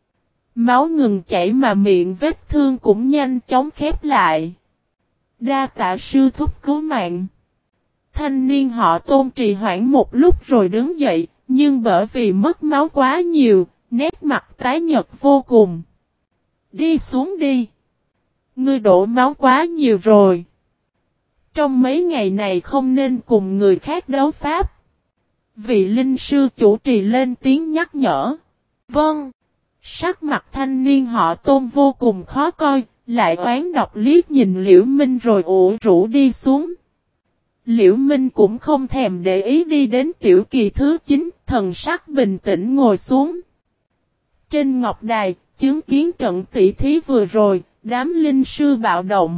Máu ngừng chảy mà miệng vết thương cũng nhanh chóng khép lại. Đa tạ sư thúc cứu mạng. Thanh niên họ Tôn trì hoãn một lúc rồi đứng dậy, nhưng bởi vì mất máu quá nhiều, nét mặt tái nhợt vô cùng. Đi xuống đi. Ngươi đổ máu quá nhiều rồi. Trong mấy ngày này không nên cùng người khác đấu pháp. Vị linh sư chủ trì lên tiếng nhắc nhở. Vâng. Sắc mặt thanh niên họ Tôn vô cùng khó coi, lại oán độc liếc nhìn Liễu Minh rồi ủ rũ đi xuống. Liễu Minh cũng không thèm để ý đi đến tiểu kỳ thứ 9, thần sắc bình tĩnh ngồi xuống. Trên ngọc đài, chứng kiến trận tỷ thí vừa rồi, đám linh sư bạo động.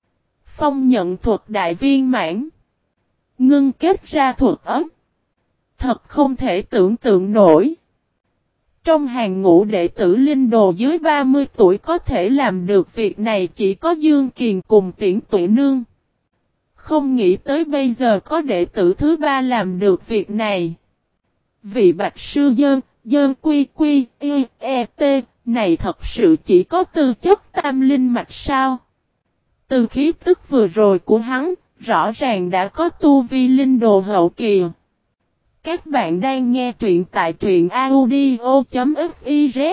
Phong nhận thuật đại viên mãn. Ngưng kết ra thuật ấm. Thật không thể tưởng tượng nổi. Trong hàng ngũ đệ tử linh đồ dưới 30 tuổi có thể làm được việc này chỉ có Dương Kiền cùng Tiễn Tuệ Nương. Không nghĩ tới bây giờ có đệ tử thứ 3 làm được việc này. Vị bạch sư dơn quy t này thật sự chỉ có tư chất tam linh mạch sao? Từ khí tức vừa rồi của hắn, rõ ràng đã có tu vi linh đồ hậu kỳ. Các bạn đang nghe truyện tại truyện audio.fiz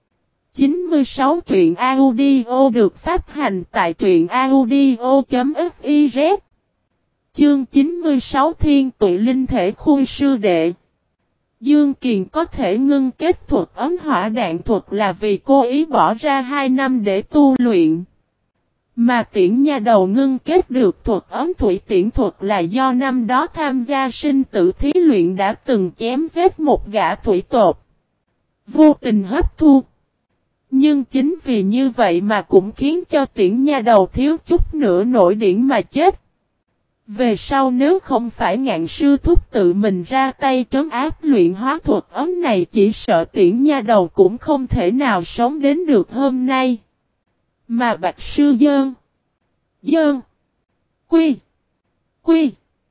96 truyện audio được phát hành tại truyện audio.fiz Chương 96 Thiên Tụy Linh Thể Khui Sư Đệ. Dương Kiền có thể ngưng kết thuật ấm hỏa đạn thuật là vì cô ý bỏ ra 2 năm để tu luyện. Mà Tiễn Nha Đầu ngưng kết được thuật ấm thủy tiễn thuật là do năm đó tham gia sinh tử thí luyện đã từng chém giết một gã thủy tột. Vô tình hấp thu. Nhưng chính vì như vậy mà cũng khiến cho Tiễn Nha Đầu thiếu chút nữa nổi điển mà chết. Về sau nếu không phải Ngạn sư thúc tự mình ra tay trấn áp luyện hóa thuật ấm này chỉ sợ Tiễn Nha Đầu cũng không thể nào sống đến được hôm nay. Mà bạch sư dơn quy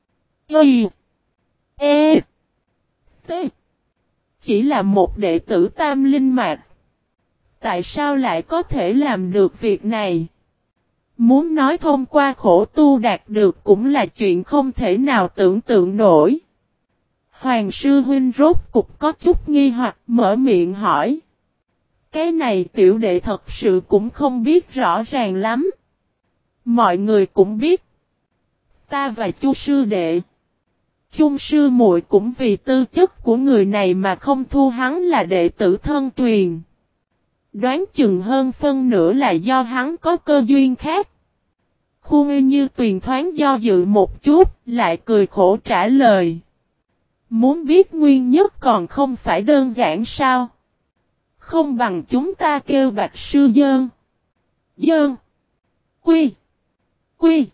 t chỉ là một đệ tử tam linh mạch. Tại sao lại có thể làm được việc này? Muốn nói thông qua khổ tu đạt được cũng là chuyện không thể nào tưởng tượng nổi. Hoàng sư huynh rốt cục có chút nghi hoặc mở miệng hỏi. Cái này tiểu đệ thật sự cũng không biết rõ ràng lắm. Mọi người cũng biết. Ta và Chu sư đệ. Chung sư muội cũng vì tư chất của người này mà không thu hắn là đệ tử thân truyền. Đoán chừng hơn phân nửa là do hắn có cơ duyên khác. Khuê Như Tuyền thoáng do dự một chút, lại cười khổ trả lời. Muốn biết nguyên nhất còn không phải đơn giản sao? Không bằng chúng ta kêu Bạch Sư Dơn. Dơn. Quy. Quy.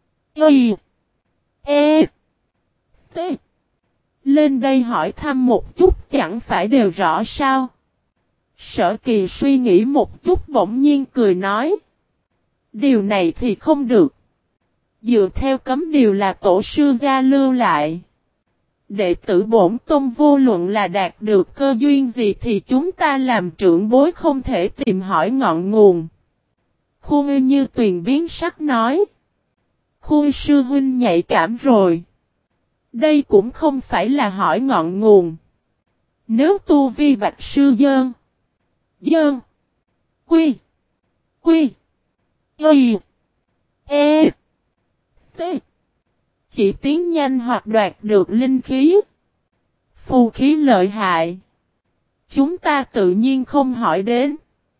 Y. E. T. Lên đây hỏi thăm một chút chẳng phải đều rõ sao? Sở Kỳ suy nghĩ một chút bỗng nhiên cười nói. Điều này thì không được. Dựa theo cấm điều là tổ sư gia lưu lại. Đệ tử bổn tông vô luận là đạt được cơ duyên gì thì chúng ta làm trưởng bối không thể tìm hỏi ngọn nguồn. Khuê Như Tuyền biến sắc nói. Khuê sư huynh nhạy cảm rồi. Đây cũng không phải là hỏi ngọn nguồn. Nếu tu vi Bạch Sư Dơn. Dơn. Quy. Quy. Y. E. T. Chỉ tiến nhanh hoặc đoạt được linh khí. Phù khí lợi hại. Chúng ta tự nhiên không hỏi đến.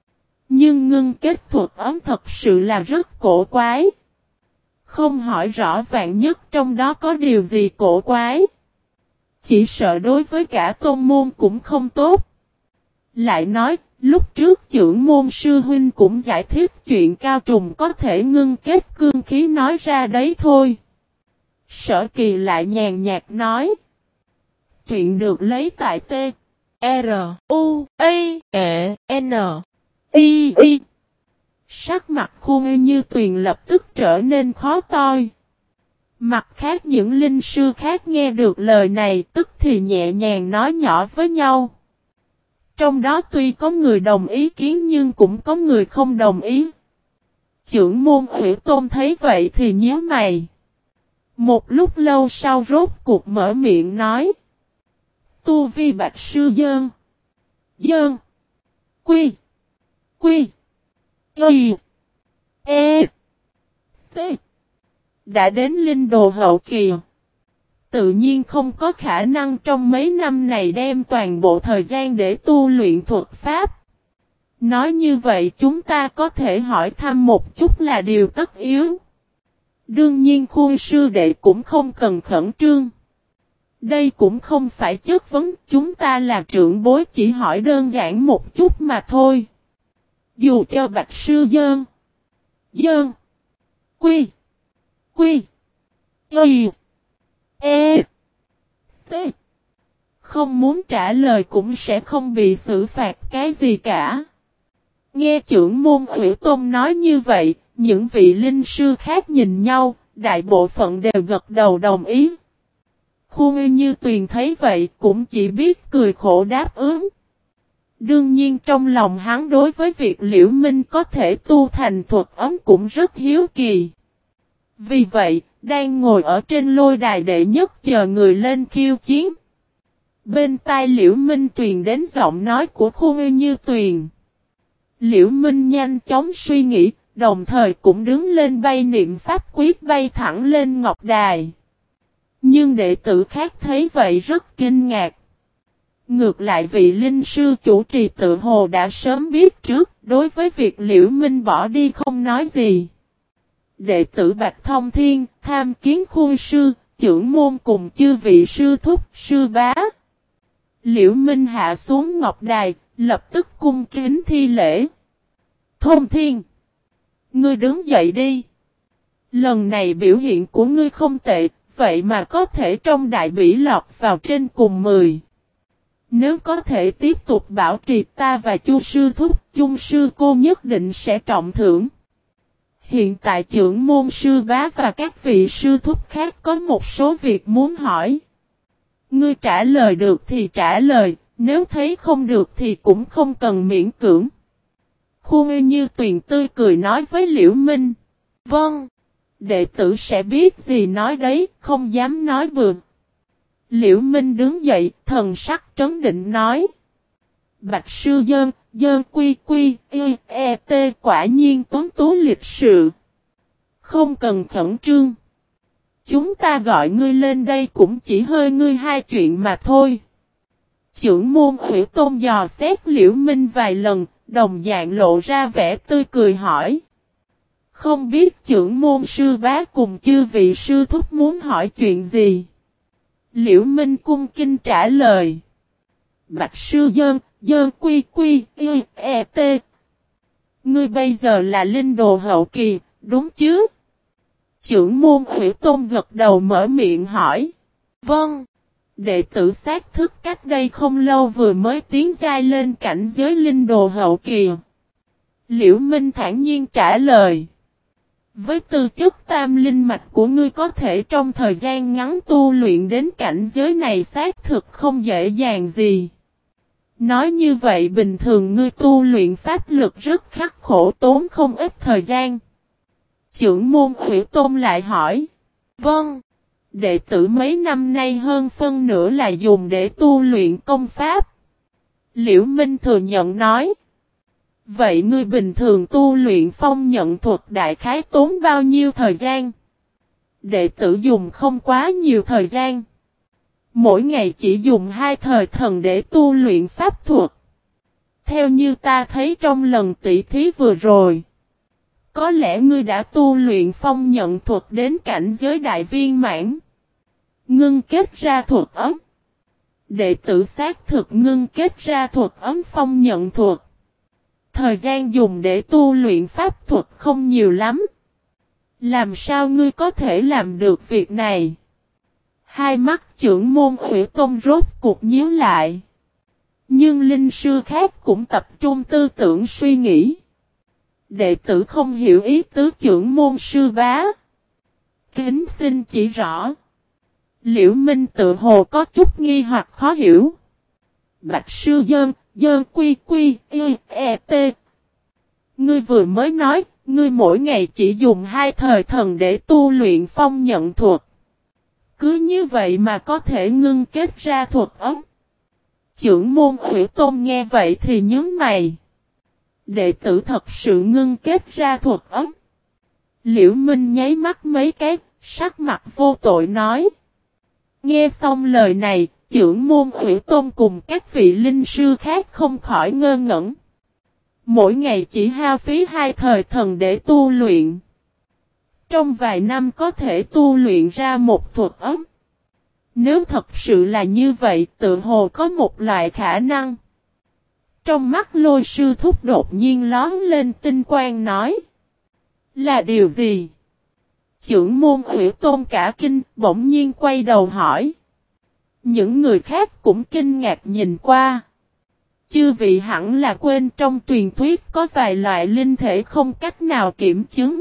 Nhưng ngưng kết thuật ấm thật sự là rất cổ quái. Không hỏi rõ vạn nhất trong đó có điều gì cổ quái. Chỉ sợ đối với cả tôn môn cũng không tốt. Lại nói, lúc trước trưởng môn sư huynh cũng giải thích chuyện cao trùng có thể ngưng kết cương khí nói ra đấy thôi. Sở Kỳ lại nhàn nhạt nói. Chuyện được lấy tại T. R. U. I. E. N. I. I. Sắc mặt Khuê Như Tuyền lập tức trở nên khó toi. Mặt khác những linh sư khác nghe được lời này tức thì nhẹ nhàng nói nhỏ với nhau. Trong đó tuy có người đồng ý kiến nhưng cũng có người không đồng ý. Trưởng môn Ủy Tôn thấy vậy thì nhíu mày. Một lúc lâu sau rốt cuộc mở miệng nói. Tu vi Bạch Sư Dơn. Dơn. Quy. Quy. Y. E. T. Đã đến linh đồ hậu kỳ. Tự nhiên không có khả năng trong mấy năm này đem toàn bộ thời gian để tu luyện thuật pháp. Nói như vậy chúng ta có thể hỏi thăm một chút là điều tất yếu. Đương nhiên Khuê sư đệ cũng không cần khẩn trương. Đây cũng không phải chất vấn, chúng ta là trưởng bối chỉ hỏi đơn giản một chút mà thôi. Dù cho Bạch Sư Dơn. Dơn. Quy. Quy. Y. E. T. Không muốn trả lời cũng sẽ không bị xử phạt cái gì cả. Nghe trưởng môn Ủy Tôn nói như vậy, những vị linh sư khác nhìn nhau, đại bộ phận đều gật đầu đồng ý. Khuê Như Tuyền thấy vậy cũng chỉ biết cười khổ đáp ứng. Đương nhiên trong lòng hắn đối với việc Liễu Minh có thể tu thành thuật ấm cũng rất hiếu kỳ. Vì vậy, đang ngồi ở trên lôi đài đệ nhất chờ người lên khiêu chiến. Bên tai Liễu Minh truyền đến giọng nói của Khuê Như Tuyền. Liễu Minh nhanh chóng suy nghĩ, đồng thời cũng đứng lên bay niệm pháp quyết bay thẳng lên ngọc đài. Nhưng đệ tử khác thấy vậy rất kinh ngạc. Ngược lại vị linh sư chủ trì tự hồ đã sớm biết trước, đối với việc Liễu Minh bỏ đi không nói gì. Đệ tử Bạch Thông Thiên, tham kiến Khuê sư, trưởng môn cùng chư vị sư thúc, sư bá. Liễu Minh hạ xuống ngọc đài, lập tức cung kính thi lễ. Thông Thiên, ngươi đứng dậy đi. Lần này biểu hiện của ngươi không tệ, vậy mà có thể trong đại bỉ lọt vào trên cùng 10. Nếu có thể tiếp tục bảo trì ta và Chu sư thúc, Chung sư cô nhất định sẽ trọng thưởng. Hiện tại trưởng môn sư bá và các vị sư thúc khác có một số việc muốn hỏi. Ngươi trả lời được thì trả lời, nếu thấy không được thì cũng không cần miễn cưỡng. Khuê Như Tuyền tươi cười nói với Liễu Minh. Vâng, đệ tử sẽ biết gì nói đấy, không dám nói bừa. Liễu Minh đứng dậy, thần sắc trấn định nói. Bạch Sư Dơn, Dơn Quy Quy, E T quả nhiên tuấn tú lịch sự. Không cần khẩn trương. Chúng ta gọi ngươi lên đây cũng chỉ hơi ngươi hai chuyện mà thôi. Trưởng môn Ủy Tôn dò xét Liễu Minh vài lần, đồng dạng lộ ra vẻ tươi cười hỏi. Không biết trưởng môn sư bá cùng chư vị sư thúc muốn hỏi chuyện gì? Liễu Minh cung kinh trả lời. Bạch sư dơn, dơn quy quy, y, e, t. Ngươi bây giờ là linh đồ hậu kỳ, đúng chứ? Trưởng môn Hủy Tôn gật đầu mở miệng hỏi. Vâng. Đệ tử xác thức cách đây không lâu vừa mới tiến giai lên cảnh giới linh đồ hậu kỳ. Liễu Minh thản nhiên trả lời. Với tư chất tam linh mạch của ngươi có thể trong thời gian ngắn tu luyện đến cảnh giới này xác thực không dễ dàng gì. Nói như vậy bình thường ngươi tu luyện pháp lực rất khắc khổ tốn không ít thời gian. Trưởng môn Hủy Tôn lại hỏi. Vâng. Đệ tử mấy năm nay hơn phân nửa là dùng để tu luyện công pháp. Liễu Minh thừa nhận nói. Vậy ngươi bình thường tu luyện phong nhận thuật đại khái tốn bao nhiêu thời gian? Đệ tử dùng không quá nhiều thời gian. Mỗi ngày chỉ dùng 2 thời thần để tu luyện pháp thuật. Theo như ta thấy trong lần tỷ thí vừa rồi. Có lẽ ngươi đã tu luyện phong nhận thuật đến cảnh giới đại viên mãn. Ngưng kết ra thuật ấm. Đệ tử xác thực ngưng kết ra thuật ấm phong nhận thuật. Thời gian dùng để tu luyện pháp thuật không nhiều lắm. Làm sao ngươi có thể làm được việc này? Hai mắt trưởng môn Hủy Tôn rốt cuộc nhíu lại. Nhưng linh sư khác cũng tập trung tư tưởng suy nghĩ. Đệ tử không hiểu ý tứ trưởng môn sư bá. Kính xin chỉ rõ. Liễu Minh tự hồ có chút nghi hoặc khó hiểu. Bạch sư dơn, dơn quy quy, y, e, t. Ngươi vừa mới nói, ngươi mỗi ngày chỉ dùng 2 thời thần để tu luyện phong nhận thuật. Cứ như vậy mà có thể ngưng kết ra thuật ấm. Trưởng môn Hủy Tôn nghe vậy thì nhướng mày. Đệ tử thật sự ngưng kết ra thuật ấm. Liễu Minh nháy mắt mấy cái, sắc mặt vô tội nói. Nghe xong lời này, trưởng môn Hủy Tôn cùng các vị linh sư khác không khỏi ngơ ngẩn. Mỗi ngày chỉ hao phí 2 thời thần để tu luyện. Trong vài năm có thể tu luyện ra một thuật ấm. Nếu thật sự là như vậy, tự hồ có một loại khả năng. Trong mắt Lôi sư thúc đột nhiên lóe lên tinh quang nói. Là điều gì? Trưởng môn Hủy Tôn cả kinh, bỗng nhiên quay đầu hỏi. Những người khác cũng kinh ngạc nhìn qua. Chư vị hẳn là quên trong truyền thuyết có vài loại linh thể không cách nào kiểm chứng.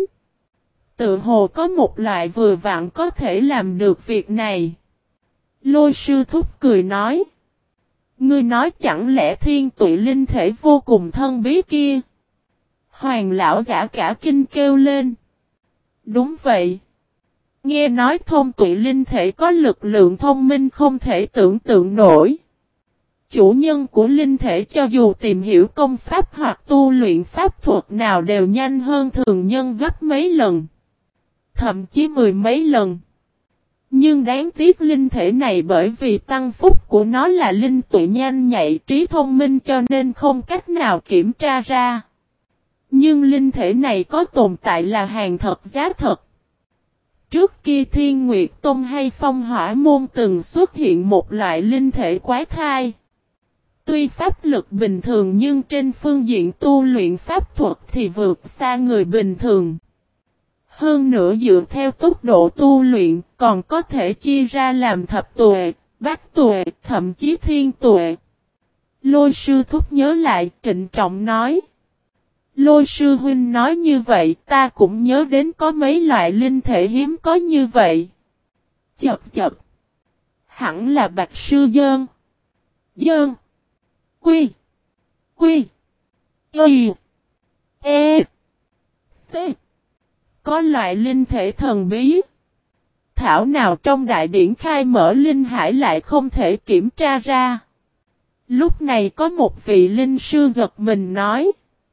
Tự hồ có một loại vừa vặn có thể làm được việc này. Lôi sư thúc cười nói. Ngươi nói chẳng lẽ thiên tụy linh thể vô cùng thân bí kia? Hoàng lão giả cả kinh kêu lên. Đúng vậy. Nghe nói thông tụy linh thể có lực lượng thông minh không thể tưởng tượng nổi. Chủ nhân của linh thể cho dù tìm hiểu công pháp hoặc tu luyện pháp thuật nào đều nhanh hơn thường nhân gấp mấy lần. Thậm chí 10 mấy lần. Nhưng đáng tiếc linh thể này bởi vì tăng phúc của nó là linh tụy nhanh nhạy trí thông minh cho nên không cách nào kiểm tra ra. Nhưng linh thể này có tồn tại là hàng thật giá thật. Trước kia Thiên Nguyệt Tông hay Phong Hỏa Môn từng xuất hiện một loại linh thể quái thai. Tuy pháp lực bình thường nhưng trên phương diện tu luyện pháp thuật thì vượt xa người bình thường. Hơn nữa dựa theo tốc độ tu luyện còn có thể chia ra làm thập tuệ, bát tuệ, thậm chí thiên tuệ. Lôi sư thúc nhớ lại trịnh trọng nói. Lôi sư huynh nói như vậy ta cũng nhớ đến có mấy loại linh thể hiếm có như vậy. Chập chập. Hẳn là bạch sư dơn. Dơn. Quy. Quy. Y. E. T. Có loại linh thể thần bí. Thảo nào trong đại điển khai mở linh hải lại không thể kiểm tra ra. Lúc này có một vị linh sư giật mình nói.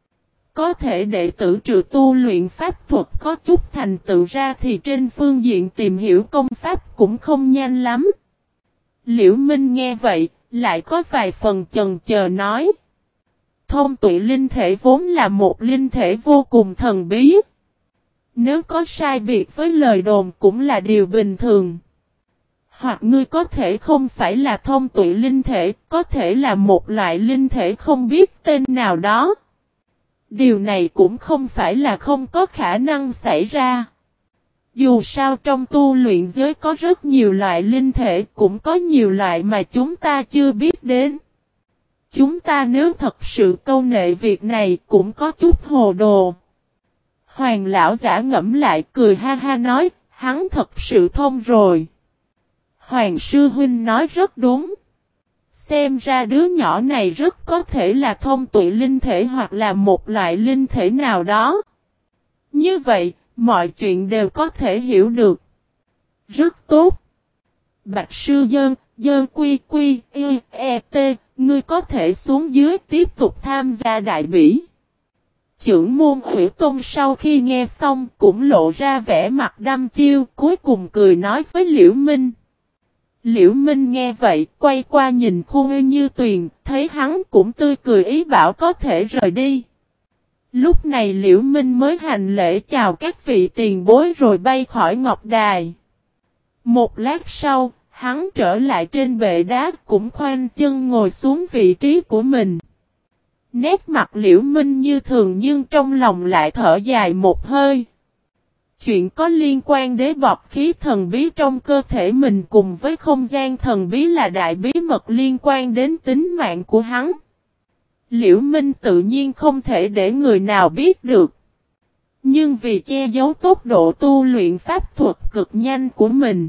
Có thể đệ tử trừ tu luyện pháp thuật có chút thành tựu ra thì trên phương diện tìm hiểu công pháp cũng không nhanh lắm. Liễu Minh nghe vậy, lại có vài phần chần chờ nói. Thông tụy linh thể vốn là một linh thể vô cùng thần bí. Nếu có sai biệt với lời đồn cũng là điều bình thường. Hoặc ngươi có thể không phải là thông tuệ linh thể, có thể là một loại linh thể không biết tên nào đó. Điều này cũng không phải là không có khả năng xảy ra. Dù sao trong tu luyện giới có rất nhiều loại linh thể, cũng có nhiều loại mà chúng ta chưa biết đến. Chúng ta nếu thật sự câu nệ việc này cũng có chút hồ đồ. Hoàng lão giả ngẫm lại cười ha ha nói, hắn thật sự thông rồi. Hoàng sư huynh nói rất đúng. Xem ra đứa nhỏ này rất có thể là thông tuệ linh thể hoặc là một loại linh thể nào đó. Như vậy, mọi chuyện đều có thể hiểu được. Rất tốt. Bạch sư dơn quy quy, t, ngươi có thể xuống dưới tiếp tục tham gia đại bỉ. Chưởng môn Ủy Tôn sau khi nghe xong cũng lộ ra vẻ mặt đăm chiêu, cuối cùng cười nói với Liễu Minh. Liễu Minh nghe vậy, quay qua nhìn khuôn Như Tuyền, thấy hắn cũng tươi cười ý bảo có thể rời đi. Lúc này Liễu Minh mới hành lễ chào các vị tiền bối rồi bay khỏi ngọc đài. Một lát sau, hắn trở lại trên bệ đá cũng khoanh chân ngồi xuống vị trí của mình. Nét mặt Liễu Minh như thường nhưng trong lòng lại thở dài một hơi. Chuyện có liên quan đến bọt khí thần bí trong cơ thể mình cùng với không gian thần bí là đại bí mật liên quan đến tính mạng của hắn. Liễu Minh tự nhiên không thể để người nào biết được. Nhưng vì che giấu tốc độ tu luyện pháp thuật cực nhanh của mình,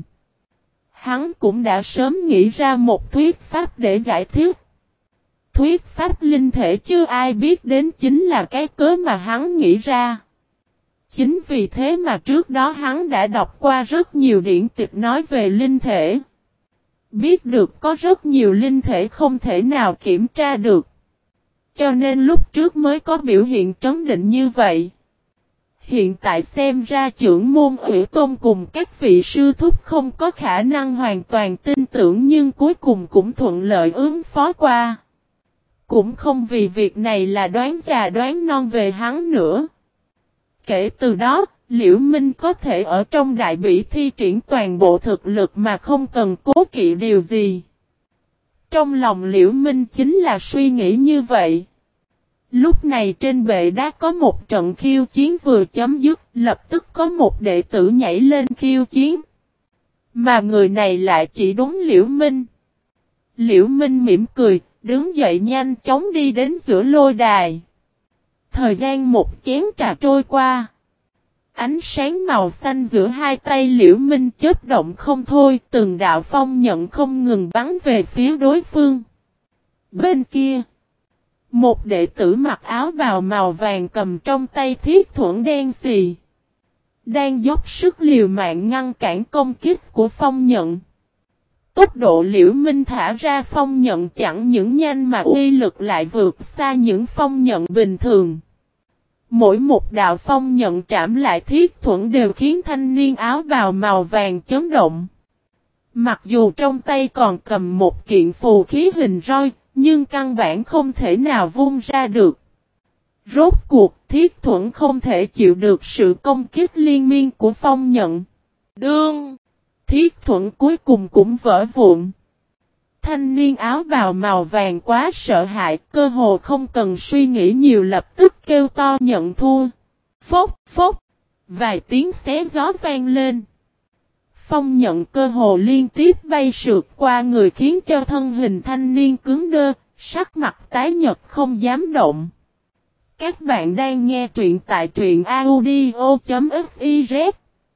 hắn cũng đã sớm nghĩ ra một thuyết pháp để giải thích. Thuyết pháp linh thể chưa ai biết đến chính là cái cớ mà hắn nghĩ ra. Chính vì thế mà trước đó hắn đã đọc qua rất nhiều điển tịch nói về linh thể. Biết được có rất nhiều linh thể không thể nào kiểm tra được. Cho nên lúc trước mới có biểu hiện trấn định như vậy. Hiện tại xem ra chưởng môn Ủy Tôn cùng các vị sư thúc không có khả năng hoàn toàn tin tưởng nhưng cuối cùng cũng thuận lợi ứng phó qua. Cũng không vì việc này là đoán già đoán non về hắn nữa. Kể từ đó, Liễu Minh có thể ở trong đại bỉ thi triển toàn bộ thực lực mà không cần cố kỵ điều gì. Trong lòng Liễu Minh chính là suy nghĩ như vậy. Lúc này trên bệ đá có một trận khiêu chiến vừa chấm dứt, lập tức có một đệ tử nhảy lên khiêu chiến. Mà người này lại chỉ đúng Liễu Minh. Liễu Minh mỉm cười, đứng dậy nhanh chóng đi đến giữa lôi đài. Thời gian một chén trà trôi qua. Ánh sáng màu xanh giữa hai tay Liễu Minh chớp động không thôi, từng đạo phong nhận không ngừng bắn về phía đối phương. Bên kia, một đệ tử mặc áo bào màu vàng cầm trong tay thiết thuẫn đen xì, đang dốc sức liều mạng ngăn cản công kích của phong nhận. Tốc độ Liễu Minh thả ra phong nhận chẳng những nhanh mà uy lực lại vượt xa những phong nhận bình thường. Mỗi một đạo phong nhận trảm lại thiết thuẫn đều khiến thanh niên áo bào màu vàng chấn động. Mặc dù trong tay còn cầm một kiện phù khí hình roi, nhưng căn bản không thể nào vung ra được. Rốt cuộc thiết thuẫn không thể chịu được sự công kích liên miên của phong nhận. Đương! Thiết thuẫn cuối cùng cũng vỡ vụn. Thanh niên áo bào màu vàng quá sợ hãi, cơ hồ không cần suy nghĩ nhiều lập tức kêu to nhận thua. Phốc, phốc, vài tiếng xé gió vang lên. Phong nhận cơ hồ liên tiếp bay sượt qua người khiến cho thân hình thanh niên cứng đơ, sắc mặt tái nhợt không dám động. Các bạn đang nghe truyện tại truyện audio.fiz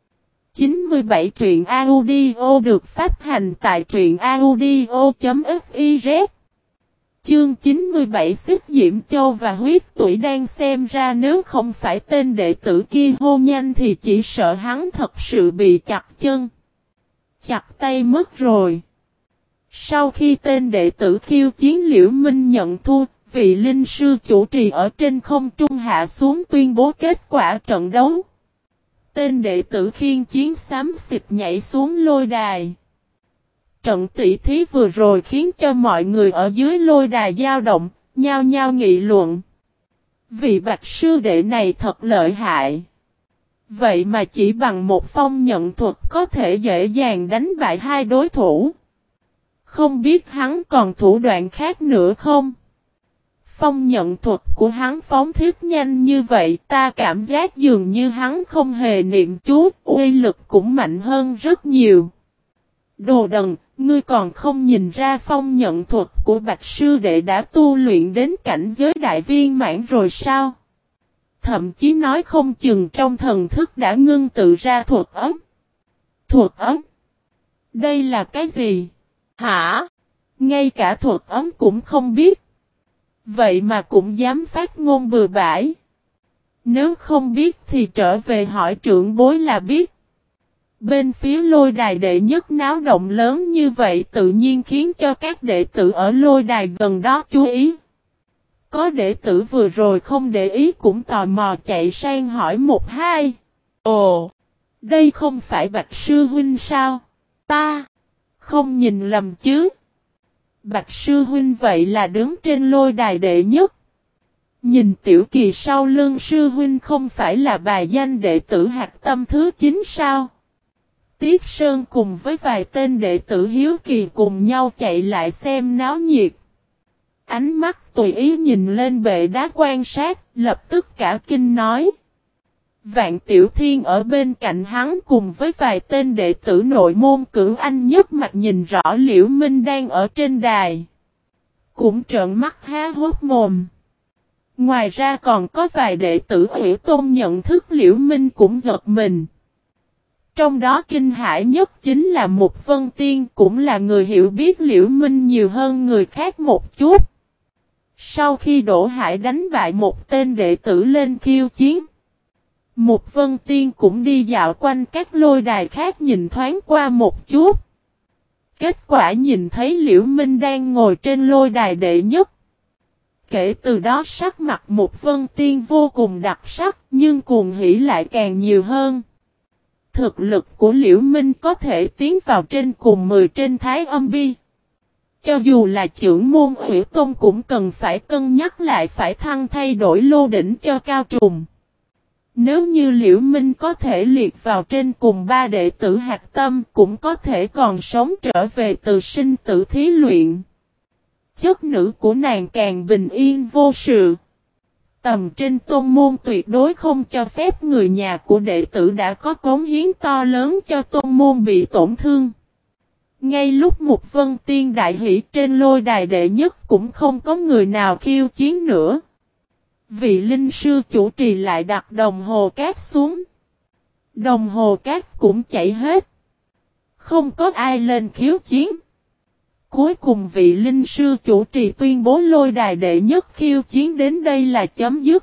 97 truyện audio được phát hành tại truyện audio.fiz. Chương 97 Xích Diễm Châu và Huyết Tủy đang xem ra nếu không phải tên đệ tử kia hô nhanh thì chỉ sợ hắn thật sự bị chặt chân, chặt tay mất rồi. Sau khi tên đệ tử khiêu chiến Liễu Minh nhận thua, vị linh sư chủ trì ở trên không trung hạ xuống tuyên bố kết quả trận đấu. Tên đệ tử khiên chiến xám xịt nhảy xuống lôi đài. Trận tỷ thí vừa rồi khiến cho mọi người ở dưới lôi đài dao động, nhao nhao nghị luận. Vị bạch sư đệ này thật lợi hại. Vậy mà chỉ bằng một phong nhận thuật có thể dễ dàng đánh bại hai đối thủ. Không biết hắn còn thủ đoạn khác nữa không? Phong nhận thuật của hắn phóng thiết nhanh như vậy, ta cảm giác dường như hắn không hề niệm chú, uy lực cũng mạnh hơn rất nhiều. Đồ đần, ngươi còn không nhìn ra phong nhận thuật của Bạch sư đệ đã tu luyện đến cảnh giới đại viên mãn rồi sao? Thậm chí nói không chừng trong thần thức đã ngưng tự ra thuật ấm. Thuật ấm? Đây là cái gì? Hả? Ngay cả thuật ấm cũng không biết. Vậy mà cũng dám phát ngôn bừa bãi. Nếu không biết thì trở về hỏi trưởng bối là biết. Bên phía lôi đài đệ nhất náo động lớn như vậy tự nhiên khiến cho các đệ tử ở lôi đài gần đó chú ý. Có đệ tử vừa rồi không để ý cũng tò mò chạy sang hỏi một hai. Ồ, đây không phải Bạch sư huynh sao? Ta không nhìn lầm chứ? Bạch sư huynh vậy là đứng trên lôi đài đệ nhất. Nhìn tiểu kỳ sau lưng sư huynh không phải là bài danh đệ tử hạt tâm thứ 9 sao? Tiết Sơn cùng với vài tên đệ tử hiếu kỳ cùng nhau chạy lại xem náo nhiệt. Ánh mắt tùy ý nhìn lên bệ đá quan sát, lập tức cả kinh nói. Vạn Tiểu Thiên ở bên cạnh hắn cùng với vài tên đệ tử nội môn Cửu Anh nhất mặt nhìn rõ Liễu Minh đang ở trên đài. Cũng trợn mắt há hốt mồm. Ngoài ra còn có vài đệ tử Ủy Tôn nhận thức Liễu Minh cũng giật mình. Trong đó kinh hãi nhất chính là Mục Vân Tiên cũng là người hiểu biết Liễu Minh nhiều hơn người khác một chút. Sau khi Đỗ Hải đánh bại một tên đệ tử lên khiêu chiến, Mục Vân Tiên cũng đi dạo quanh các lôi đài khác nhìn thoáng qua một chút. Kết quả nhìn thấy Liễu Minh đang ngồi trên lôi đài đệ nhất. Kể từ đó sắc mặt Mục Vân Tiên vô cùng đặc sắc nhưng cuồng hỉ lại càng nhiều hơn. Thực lực của Liễu Minh có thể tiến vào trên cùng 10 trên Thái Âm Bi. Cho dù là trưởng môn Ủy Tôn cũng cần phải cân nhắc lại phải thăng thay đổi lô đỉnh cho cao trùng. Nếu như Liễu Minh có thể liệt vào trên cùng ba đệ tử hạt tâm cũng có thể còn sống trở về từ sinh tử thí luyện. Chất nữ của nàng càng bình yên vô sự. Tầm trên tôn môn tuyệt đối không cho phép người nhà của đệ tử đã có cống hiến to lớn cho tôn môn bị tổn thương. Ngay lúc Mục Vân Tiên đại hỷ trên lôi đài đệ nhất cũng không có người nào khiêu chiến nữa. Vị linh sư chủ trì lại đặt đồng hồ cát xuống. Đồng hồ cát cũng chạy hết. Không có ai lên khiêu chiến. Cuối cùng vị linh sư chủ trì tuyên bố lôi đài đệ nhất khiêu chiến đến đây là chấm dứt.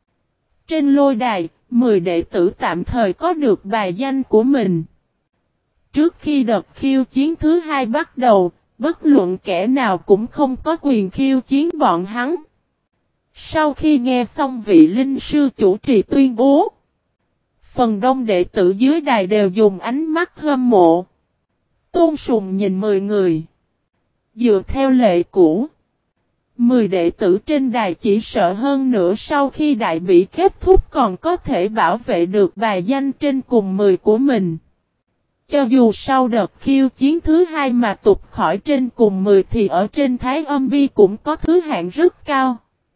Trên lôi đài, 10 đệ tử tạm thời có được bài danh của mình. Trước khi đợt khiêu chiến thứ 2 bắt đầu, bất luận kẻ nào cũng không có quyền khiêu chiến bọn hắn. Sau khi nghe xong vị linh sư chủ trì tuyên bố, phần đông đệ tử dưới đài đều dùng ánh mắt hâm mộ. Tôn sùng nhìn 10 người. Dựa theo lệ cũ, 10 đệ tử trên đài chỉ sợ hơn nữa sau khi đại bị kết thúc còn có thể bảo vệ được bài danh trên cùng 10 của mình. Cho dù sau đợt khiêu chiến thứ 2 mà tụt khỏi trên cùng 10 thì ở trên Thái Âm Bi cũng có thứ hạng rất cao.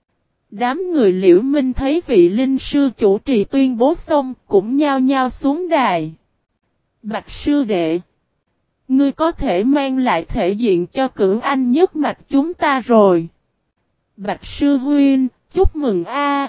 Đám người Liễu Minh thấy vị linh sư chủ trì tuyên bố xong cũng nhao nhao xuống đài. Bạch sư đệ, ngươi có thể mang lại thể diện cho Cửu Anh nhất mạch chúng ta rồi. Bạch sư huynh, chúc mừng a.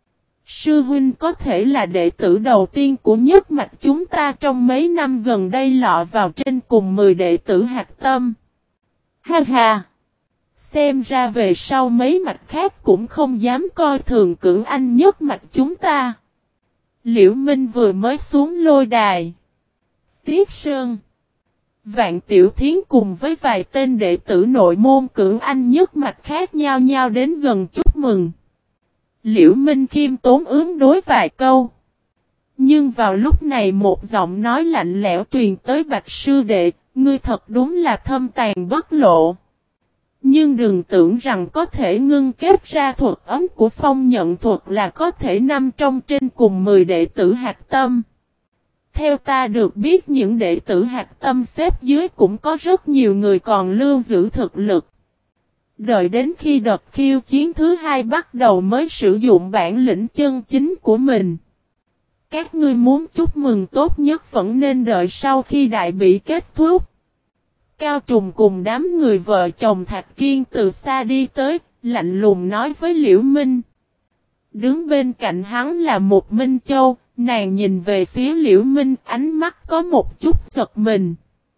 Sư huynh có thể là đệ tử đầu tiên của nhất mạch chúng ta trong mấy năm gần đây lọ vào trên cùng 10 đệ tử hạt tâm. Ha ha! Xem ra về sau mấy mạch khác cũng không dám coi thường Cửu Anh nhất mạch chúng ta. Liễu Minh vừa mới xuống lôi đài. Tiết Sơn, Vạn Tiểu Thiến cùng với vài tên đệ tử nội môn Cửu Anh nhất mạch khác nhau nhau đến gần chúc mừng. Liễu Minh khiêm tốn ứng đối vài câu. Nhưng vào lúc này một giọng nói lạnh lẽo truyền tới Bạch sư đệ, ngươi thật đúng là thâm tàn bất lộ. Nhưng đừng tưởng rằng có thể ngưng kết ra thuật ấm của phong nhận thuật là có thể nằm trong trên cùng 10 đệ tử hạt tâm. Theo ta được biết những đệ tử hạt tâm xếp dưới cũng có rất nhiều người còn lưu giữ thực lực. Đợi đến khi đợt khiêu chiến thứ 2 bắt đầu mới sử dụng bản lĩnh chân chính của mình. Các ngươi muốn chúc mừng tốt nhất vẫn nên đợi sau khi đại bị kết thúc. Cao Trùng cùng đám người vợ chồng Thạch Kiên từ xa đi tới, lạnh lùng nói với Liễu Minh. Đứng bên cạnh hắn là một Minh Châu, nàng nhìn về phía Liễu Minh, ánh mắt có một chút giật mình.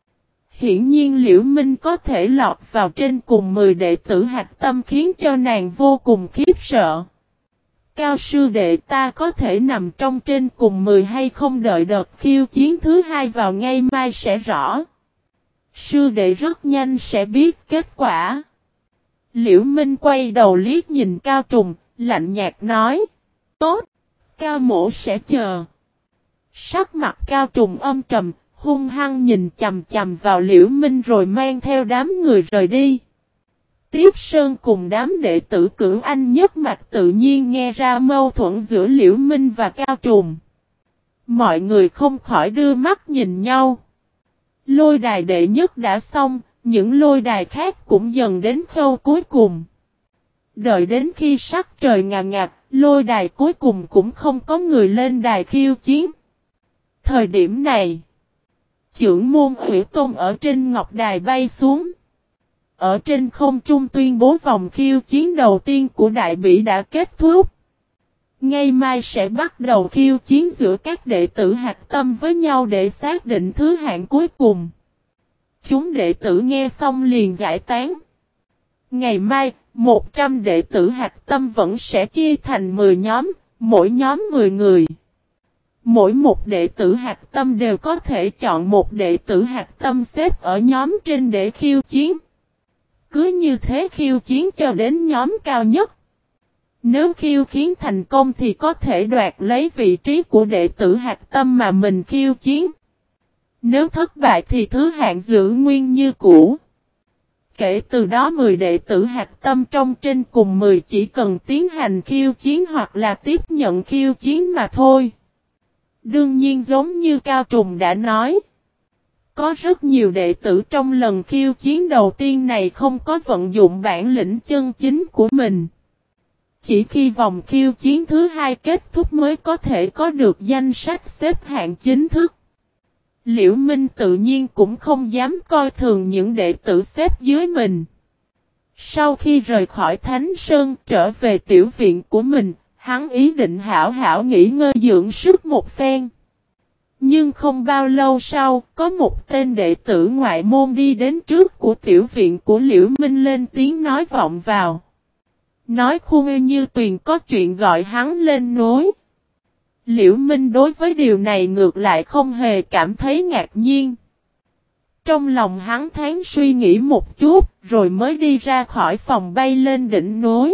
Hiển nhiên Liễu Minh có thể lọt vào trên cùng 10 đệ tử hạt tâm khiến cho nàng vô cùng khiếp sợ. Cao sư đệ, ta có thể nằm trong trên cùng 10 hay không, đợi đợt khiêu chiến thứ 2 vào ngày mai sẽ rõ. Sư đệ rất nhanh sẽ biết kết quả. Liễu Minh quay đầu liếc nhìn Cao Trùng, lạnh nhạt nói. Tốt, Cao mỗ sẽ chờ. Sắc mặt Cao Trùng âm trầm, hung hăng nhìn chằm chằm vào Liễu Minh rồi mang theo đám người rời đi. Tiếp Sơn cùng đám đệ tử Cửu Anh nhất mạch tự nhiên nghe ra mâu thuẫn giữa Liễu Minh và Cao Trùng. Mọi người không khỏi đưa mắt nhìn nhau. Lôi đài đệ nhất đã xong, những lôi đài khác cũng dần đến khâu cuối cùng. Đợi đến khi sắc trời ngà ngạt, lôi đài cuối cùng cũng không có người lên đài khiêu chiến. Thời điểm này, Chưởng môn Ủy Tôn ở trên ngọc đài bay xuống. Ở trên không trung tuyên bố vòng khiêu chiến đầu tiên của đại bỉ đã kết thúc. Ngày mai sẽ bắt đầu khiêu chiến giữa các đệ tử hạt tâm với nhau để xác định thứ hạng cuối cùng. Chúng đệ tử nghe xong liền giải tán. Ngày mai, 100 đệ tử hạt tâm vẫn sẽ chia thành 10 nhóm, mỗi nhóm 10 người. Mỗi một đệ tử hạt tâm đều có thể chọn một đệ tử hạt tâm xếp ở nhóm trên để khiêu chiến. Cứ như thế khiêu chiến cho đến nhóm cao nhất. Nếu khiêu chiến thành công thì có thể đoạt lấy vị trí của đệ tử hạt tâm mà mình khiêu chiến. Nếu thất bại thì thứ hạng giữ nguyên như cũ. Kể từ đó 10 đệ tử hạt tâm trong trên cùng 10 chỉ cần tiến hành khiêu chiến hoặc là tiếp nhận khiêu chiến mà thôi. Đương nhiên giống như Cao Trùng đã nói. Có rất nhiều đệ tử trong lần khiêu chiến đầu tiên này không có vận dụng bản lĩnh chân chính của mình. Chỉ khi vòng khiêu chiến thứ 2 kết thúc mới có thể có được danh sách xếp hạng chính thức. Liễu Minh tự nhiên cũng không dám coi thường những đệ tử xếp dưới mình. Sau khi rời khỏi Thánh Sơn trở về tiểu viện của mình, hắn ý định hảo hảo nghỉ ngơi dưỡng sức một phen. Nhưng không bao lâu sau, có một tên đệ tử ngoại môn đi đến trước của tiểu viện của Liễu Minh lên tiếng nói vọng vào. Nói Khu Như Tuyền có chuyện gọi hắn lên núi. Liễu Minh đối với điều này ngược lại không hề cảm thấy ngạc nhiên. Trong lòng hắn thoáng suy nghĩ một chút, rồi mới đi ra khỏi phòng bay lên đỉnh núi.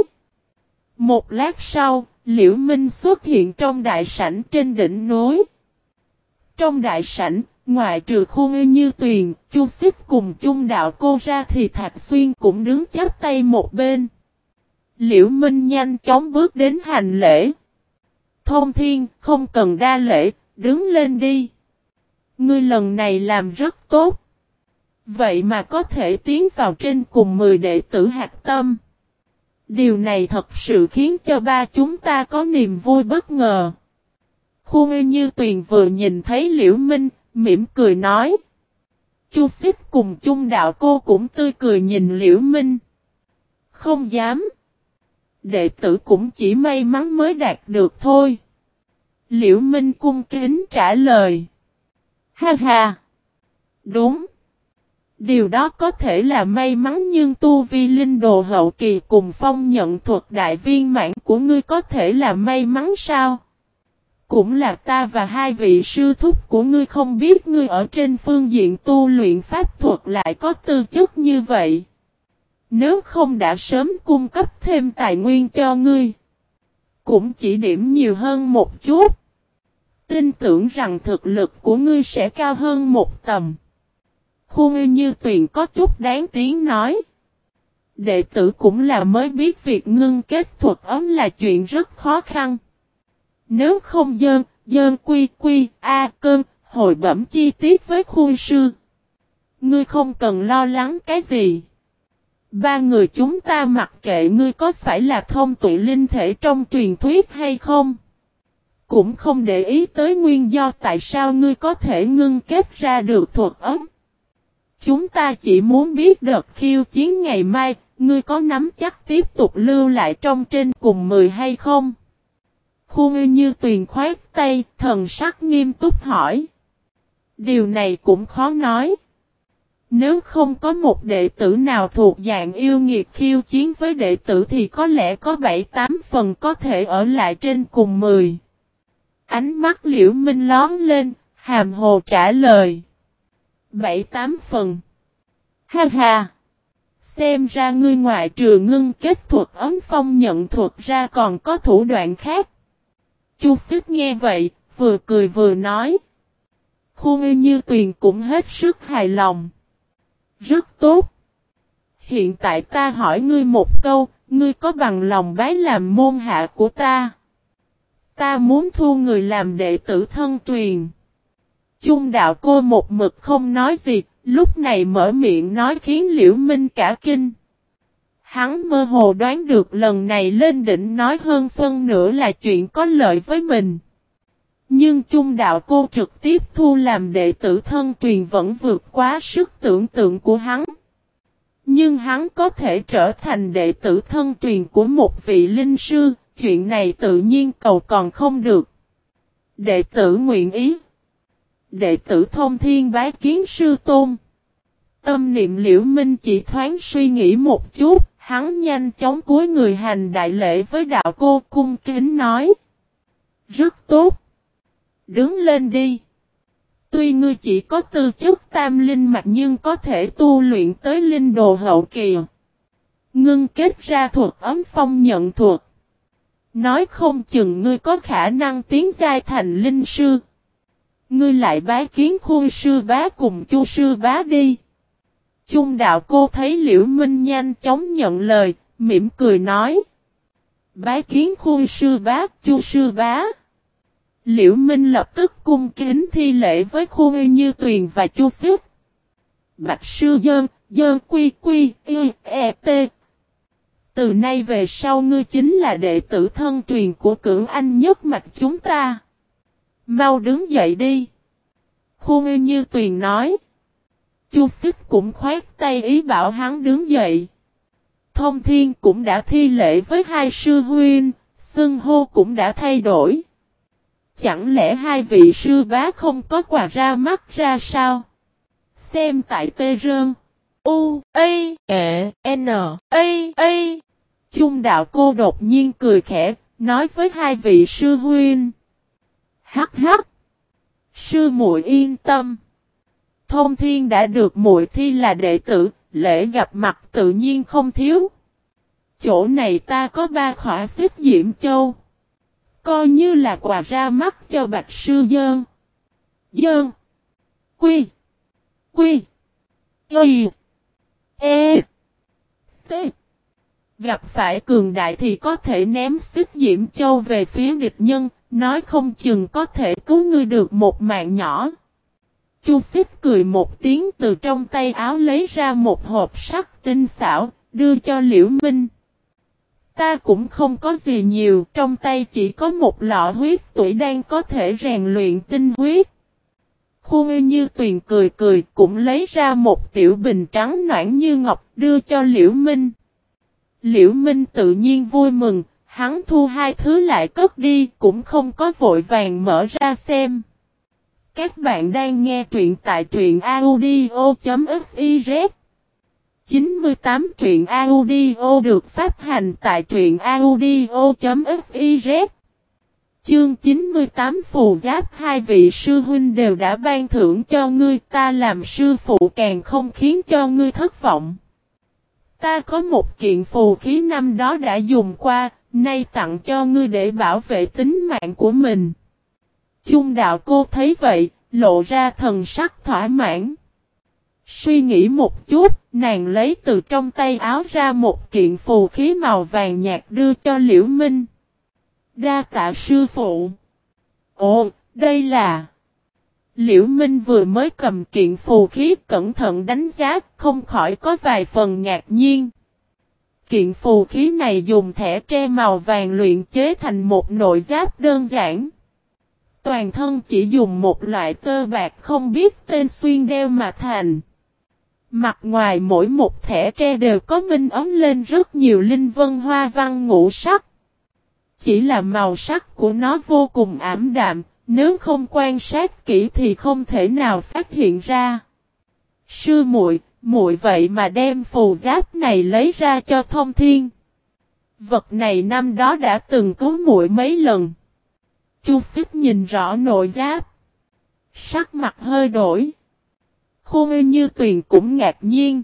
Một lát sau, Liễu Minh xuất hiện trong đại sảnh trên đỉnh núi. Trong đại sảnh, ngoại trừ Khu Như Tuyền, Chu Xích cùng chung đạo cô ra thì Thạch Xuyên cũng đứng chắp tay một bên. Liễu Minh nhanh chóng bước đến hành lễ. Thông Thiên, không cần đa lễ, đứng lên đi. Ngươi lần này làm rất tốt. Vậy mà có thể tiến vào trên cùng 10 đệ tử hạt tâm. Điều này thật sự khiến cho ba chúng ta có niềm vui bất ngờ. Khu Như Tuyền vừa nhìn thấy Liễu Minh, mỉm cười nói. Chu Xích cùng chung đạo cô cũng tươi cười nhìn Liễu Minh. Không dám. Đệ tử cũng chỉ may mắn mới đạt được thôi. Liễu Minh cung kính trả lời. Ha ha. Đúng. Điều đó có thể là may mắn nhưng tu vi linh đồ hậu kỳ cùng phong nhận thuật đại viên mãn của ngươi có thể là may mắn sao? Cũng là ta và hai vị sư thúc của ngươi không biết ngươi ở trên phương diện tu luyện pháp thuật lại có tư chất như vậy. Nếu không đã sớm cung cấp thêm tài nguyên cho ngươi. Cũng chỉ điểm nhiều hơn một chút. Tin tưởng rằng thực lực của ngươi sẽ cao hơn một tầm. Khu Như Tuyền có chút đáng tiếng nói. Đệ tử cũng là mới biết việc ngưng kết thuật ấm là chuyện rất khó khăn. Nếu không dơn quy cơn, hội bẩm chi tiết với khuôn sư. Ngươi không cần lo lắng cái gì. Ba người chúng ta mặc kệ ngươi có phải là thông tuệ linh thể trong truyền thuyết hay không. Cũng không để ý tới nguyên do tại sao ngươi có thể ngưng kết ra được thuật ấm. Chúng ta chỉ muốn biết đợt khiêu chiến ngày mai, ngươi có nắm chắc tiếp tục lưu lại trong trên cùng 10 hay không? Khuôn Như Tuyền khoát tay, thần sắc nghiêm túc hỏi. Điều này cũng khó nói. Nếu không có một đệ tử nào thuộc dạng yêu nghiệt khiêu chiến với đệ tử thì có lẽ có 7-8 phần có thể ở lại trên cùng 10. Ánh mắt Liễu Minh lóm lên, hàm hồ trả lời. 7-8 phần. Ha ha. Xem ra ngươi ngoại trừ ngưng kết thuật ấm phong nhận thuật ra còn có thủ đoạn khác. Chu Xích nghe vậy, vừa cười vừa nói. Khuôn Như Tuyền cũng hết sức hài lòng. Rất tốt. Hiện tại ta hỏi ngươi một câu, ngươi có bằng lòng bái làm môn hạ của ta? Ta muốn thu người làm đệ tử thân truyền. Chung đạo cô một mực không nói gì, lúc này mở miệng nói khiến Liễu Minh cả kinh. Hắn mơ hồ đoán được lần này lên đỉnh nói hơn phân nửa là chuyện có lợi với mình. Nhưng chung đạo cô trực tiếp thu làm đệ tử thân truyền vẫn vượt quá sức tưởng tượng của hắn. Nhưng hắn có thể trở thành đệ tử thân truyền của một vị linh sư, chuyện này tự nhiên cầu còn không được. Đệ tử nguyện ý. Đệ tử thông thiên bái kiến sư tôn. Tâm niệm Liễu Minh chỉ thoáng suy nghĩ một chút, hắn nhanh chóng cúi người hành đại lễ với đạo cô cung kính nói. Rất tốt. Đứng lên đi. Tuy ngươi chỉ có tư chất tam linh mạch nhưng có thể tu luyện tới linh đồ hậu kỳ. Ngưng kết ra thuật ấm phong nhận thuật. Nói không chừng ngươi có khả năng tiến giai thành linh sư. Ngươi lại bái kiến Khuôn sư bá cùng Chu sư bá đi. Chung đạo cô thấy Liễu Minh nhanh chóng nhận lời, mỉm cười nói. Bái kiến Khuôn sư bá, Chu sư bá. Liễu Minh lập tức cung kính thi lễ với Khuôn Như Tuyền và Chu Xích. Bạch sư dơn quy t. Từ nay về sau ngươi chính là đệ tử thân truyền của Cưỡng Anh nhất mạch chúng ta. Mau đứng dậy đi. Khuôn Như Tuyền nói. Chu Xích cũng khoát tay ý bảo hắn đứng dậy. Thông Thiên cũng đã thi lễ với hai sư huynh, xưng hô cũng đã thay đổi. Chẳng lẽ hai vị sư bá không có quà ra mắt ra sao? Xem tại Tê Rơn. U, A, E, N, A. Chung đạo cô đột nhiên cười khẽ, nói với hai vị sư huynh. Hắc hắc. Sư muội yên tâm. Thông Thiên đã được muội thi là đệ tử, lễ gặp mặt tự nhiên không thiếu. Chỗ này ta có 3 khỏa xích diễm châu. Coi như là quà ra mắt cho Bạch sư dơn. Dơn. Quy. Y. E. T. Gặp phải cường đại thì có thể ném xích diễm châu về phía địch nhân, nói không chừng có thể cứu ngươi được một mạng nhỏ. Chu Xích cười một tiếng từ trong tay áo lấy ra một hộp sắt tinh xảo, đưa cho Liễu Minh. Ta cũng không có gì nhiều, trong tay chỉ có một lọ huyết tủy đan có thể rèn luyện tinh huyết. Khuôn Như Tuyền cười cũng lấy ra một tiểu bình trắng nõn như ngọc đưa cho Liễu Minh. Liễu Minh tự nhiên vui mừng, hắn thu hai thứ lại cất đi cũng không có vội vàng mở ra xem. Các bạn đang nghe truyện tại truyện audio.fiz 98 truyện audio được phát hành tại truyện audio.fiz. Chương 98 phù giáp hai vị sư huynh đều đã ban thưởng cho ngươi, ta làm sư phụ càng không khiến cho ngươi thất vọng. Ta có một kiện phù khí năm đó đã dùng qua, nay tặng cho ngươi để bảo vệ tính mạng của mình. Chung đạo cô thấy vậy, lộ ra thần sắc thỏa mãn. Suy nghĩ một chút, nàng lấy từ trong tay áo ra một kiện phù khí màu vàng nhạt đưa cho Liễu Minh. Đa tạ sư phụ. Ồ, đây là... Liễu Minh vừa mới cầm kiện phù khí cẩn thận đánh giá, không khỏi có vài phần ngạc nhiên. Kiện phù khí này dùng thẻ tre màu vàng luyện chế thành một nội giáp đơn giản. Toàn thân chỉ dùng một loại tơ bạc không biết tên xuyên đeo mà thành. Mặt ngoài mỗi một thẻ tre đều có minh ấn lên rất nhiều linh vân hoa văn ngũ sắc. Chỉ là màu sắc của nó vô cùng ảm đạm, nếu không quan sát kỹ thì không thể nào phát hiện ra. Sư muội, muội vậy mà đem phù giáp này lấy ra cho Thông Thiên. Vật này năm đó đã từng cứu muội mấy lần. Chu Xích nhìn rõ nội giáp. Sắc mặt hơi đổi. Khuôn Như Tuyền cũng ngạc nhiên.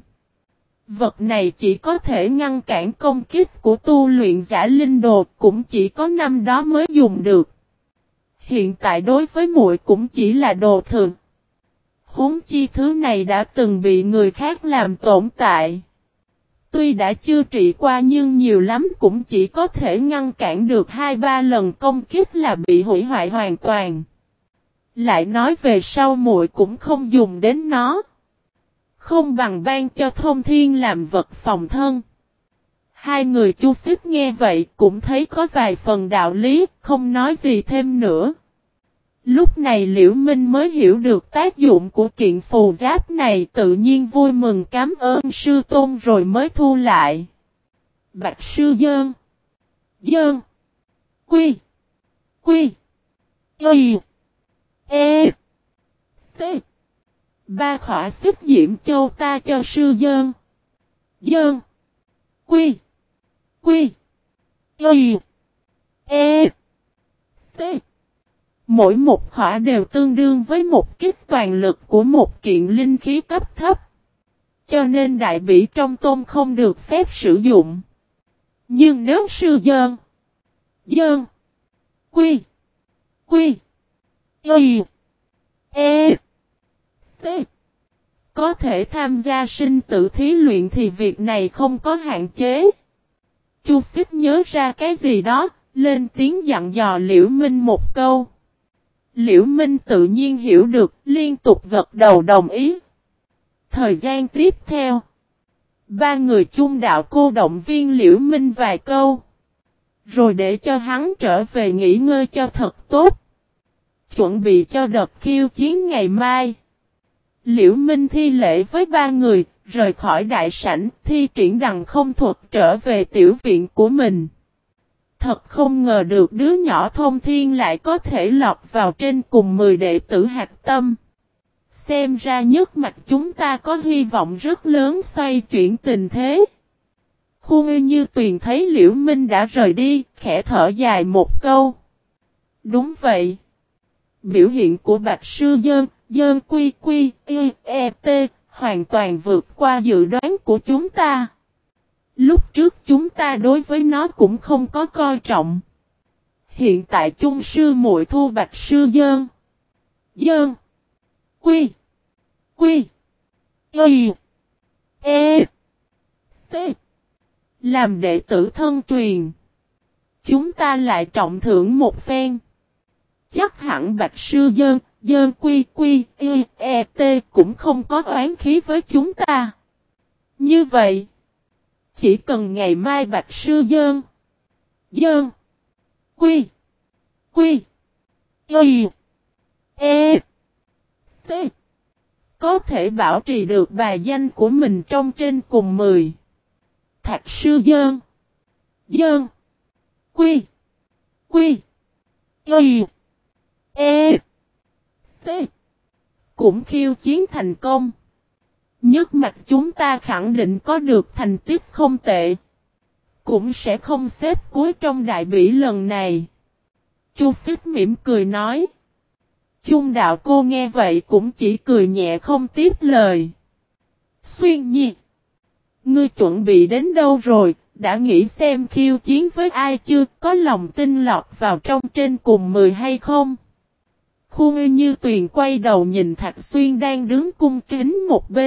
Vật này chỉ có thể ngăn cản công kích của tu luyện giả linh đồ, cũng chỉ có năm đó mới dùng được. Hiện tại đối với muội cũng chỉ là đồ thường. Huống chi thứ này đã từng bị người khác làm tổn hại. Tuy đã chưa trị qua nhưng nhiều lắm cũng chỉ có thể ngăn cản được 2-3 lần công kích là bị hủy hoại hoàn toàn. Lại nói về sau muội cũng không dùng đến nó. Không bằng ban cho Thông Thiên làm vật phòng thân. Hai người Chu Xích nghe vậy cũng thấy có vài phần đạo lý, không nói gì thêm nữa. Lúc này Liễu Minh mới hiểu được tác dụng của kiện phù giáp này, tự nhiên vui mừng cảm ơn sư tôn rồi mới thu lại. Bạch sư dơn. Dơn. Quy. Quy. Y. E. T. Ba khỏa xích diễm châu ta cho sư dơn. Dơn. Quy. Quy. Y. E. T. Mỗi một khỏa đều tương đương với một kích toàn lực của một kiện linh khí cấp thấp. Cho nên đại bỉ trong tôn không được phép sử dụng. Nhưng nếu sư dơn. Dơn. Quy. Quy. Y. E. T. Có thể tham gia sinh tử thí luyện thì việc này không có hạn chế. Chu Xích nhớ ra cái gì đó, lên tiếng dặn dò Liễu Minh một câu. Liễu Minh tự nhiên hiểu được, liên tục gật đầu đồng ý. Thời gian tiếp theo, ba người chung đạo cô động viên Liễu Minh vài câu. Rồi để cho hắn trở về nghỉ ngơi cho thật tốt. Chuẩn bị cho đợt khiêu chiến ngày mai. Liễu Minh thi lễ với ba người, rời khỏi đại sảnh, thi triển đằng không thuật trở về tiểu viện của mình. Thật không ngờ được đứa nhỏ Thông Thiên lại có thể lọt vào trên cùng 10 đệ tử hạch tâm. Xem ra nhất mạch chúng ta có hy vọng rất lớn xoay chuyển tình thế. Khuôn Như Tuyền thấy Liễu Minh đã rời đi, khẽ thở dài một câu. Đúng vậy. Biểu hiện của Bạch Sư Dơn Quy Quy E T hoàn toàn vượt qua dự đoán của chúng ta. Lúc trước chúng ta đối với nó cũng không có coi trọng. Hiện tại chung sư muội thu Bạch Sư Dơn Quy Quy Y E T làm đệ tử thân truyền. Chúng ta lại trọng thưởng một phen. Chắc hẳn Bạch Sư Dơn Quy Quy Y E T cũng không có oán khí với chúng ta. Như vậy, chỉ cần ngày mai Bạch Sư Dơn Quy Quy Y E T có thể bảo trì được bài danh của mình trong trên cùng 10. Thạch Sư Dơn Quy Quy Y E T cũng khiêu chiến thành công. Nhất mạch chúng ta khẳng định có được thành tích không tệ. Cũng sẽ không xếp cuối trong đại bỉ lần này. Chu Xích mỉm cười nói. Chung đạo cô nghe vậy cũng chỉ cười nhẹ không tiếp lời. Xuyên Nhi, ngươi chuẩn bị đến đâu rồi, đã nghĩ xem khiêu chiến với ai chưa, có lòng tin lọt vào trong trên cùng 10 hay không? Khuôn Như Tuyền quay đầu nhìn Thạch Xuyên đang đứng cung kính một bên,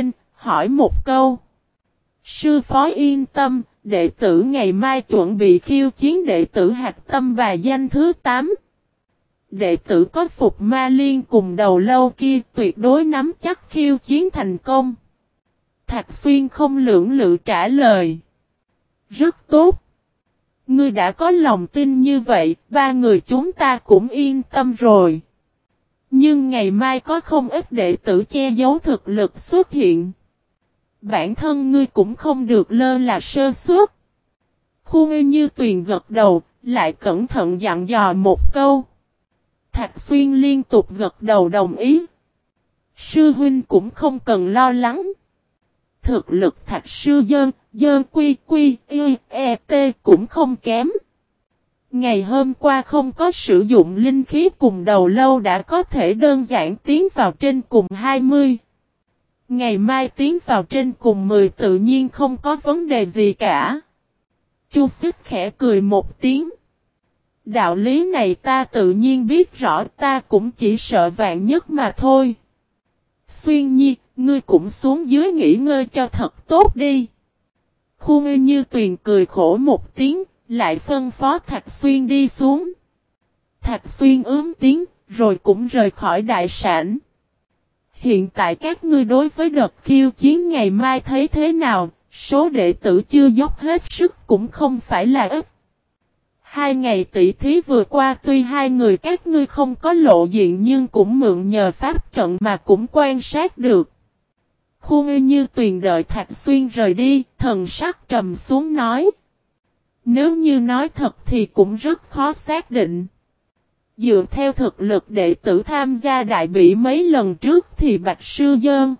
hỏi một câu. Sư phó yên tâm, đệ tử ngày mai chuẩn bị khiêu chiến đệ tử Hạc Tâm và danh thứ 8. Đệ tử có phục ma liên cùng đầu lâu kia tuyệt đối nắm chắc khiêu chiến thành công. Thạc Xuyên không lưỡng lự trả lời. Rất tốt. Ngươi đã có lòng tin như vậy, ba người chúng ta cũng yên tâm rồi. Nhưng ngày mai có không ít đệ tử che giấu thực lực xuất hiện. Bản thân ngươi cũng không được lơ là sơ suất. Khu Như Tuyền gật đầu, lại cẩn thận dặn dò một câu. Thạc Xuyên liên tục gật đầu đồng ý. Sư huynh cũng không cần lo lắng. Thực lực Thạc sư dơn quy quy t cũng không kém. Ngày hôm qua không có sử dụng linh khí cùng đầu lâu đã có thể đơn giản tiến vào trên cùng 20. Ngày mai tiến vào trên cùng 10 tự nhiên không có vấn đề gì cả. Chu Xích khẽ cười một tiếng. Đạo lý này ta tự nhiên biết rõ, ta cũng chỉ sợ vạn nhất mà thôi. Xuyên Nhi, ngươi cũng xuống dưới nghỉ ngơi cho thật tốt đi. Khu Như Tuyền cười khổ một tiếng, lại phân phó Thạc Xuyên đi xuống. Thạc Xuyên tiếng, rồi cũng rời khỏi đại sảnh. Hiện tại các ngươi đối với đợt khiêu chiến ngày mai thấy thế nào, số đệ tử chưa dốc hết sức cũng không phải là ít. 2 ngày tỷ thí vừa qua tuy hai người các ngươi không có lộ diện nhưng cũng mượn nhờ pháp trận mà cũng quan sát được. Khu Như Tuyền đợi Thạc Xuyên rời đi, thần sắc trầm xuống nói. Nếu như nói thật thì cũng rất khó xác định. Dựa theo thực lực đệ tử tham gia đại bỉ mấy lần trước thì Bạch Sư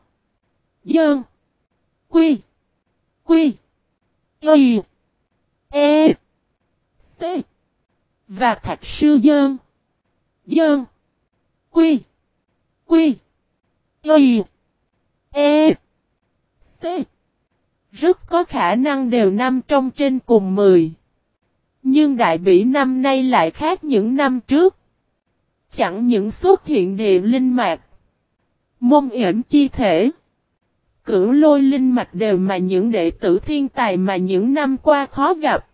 Dơn. Quy. Y. E. T. Và Thạc Sư Dơn. Quy. Y. E. T. Rất có khả năng đều nằm trong trên cùng 10. Nhưng đại bỉ năm nay lại khác những năm trước. Chẳng những xuất hiện địa linh mạch, môn yểm chi thể, cửu lôi linh mạch đều mà những đệ tử thiên tài mà những năm qua khó gặp.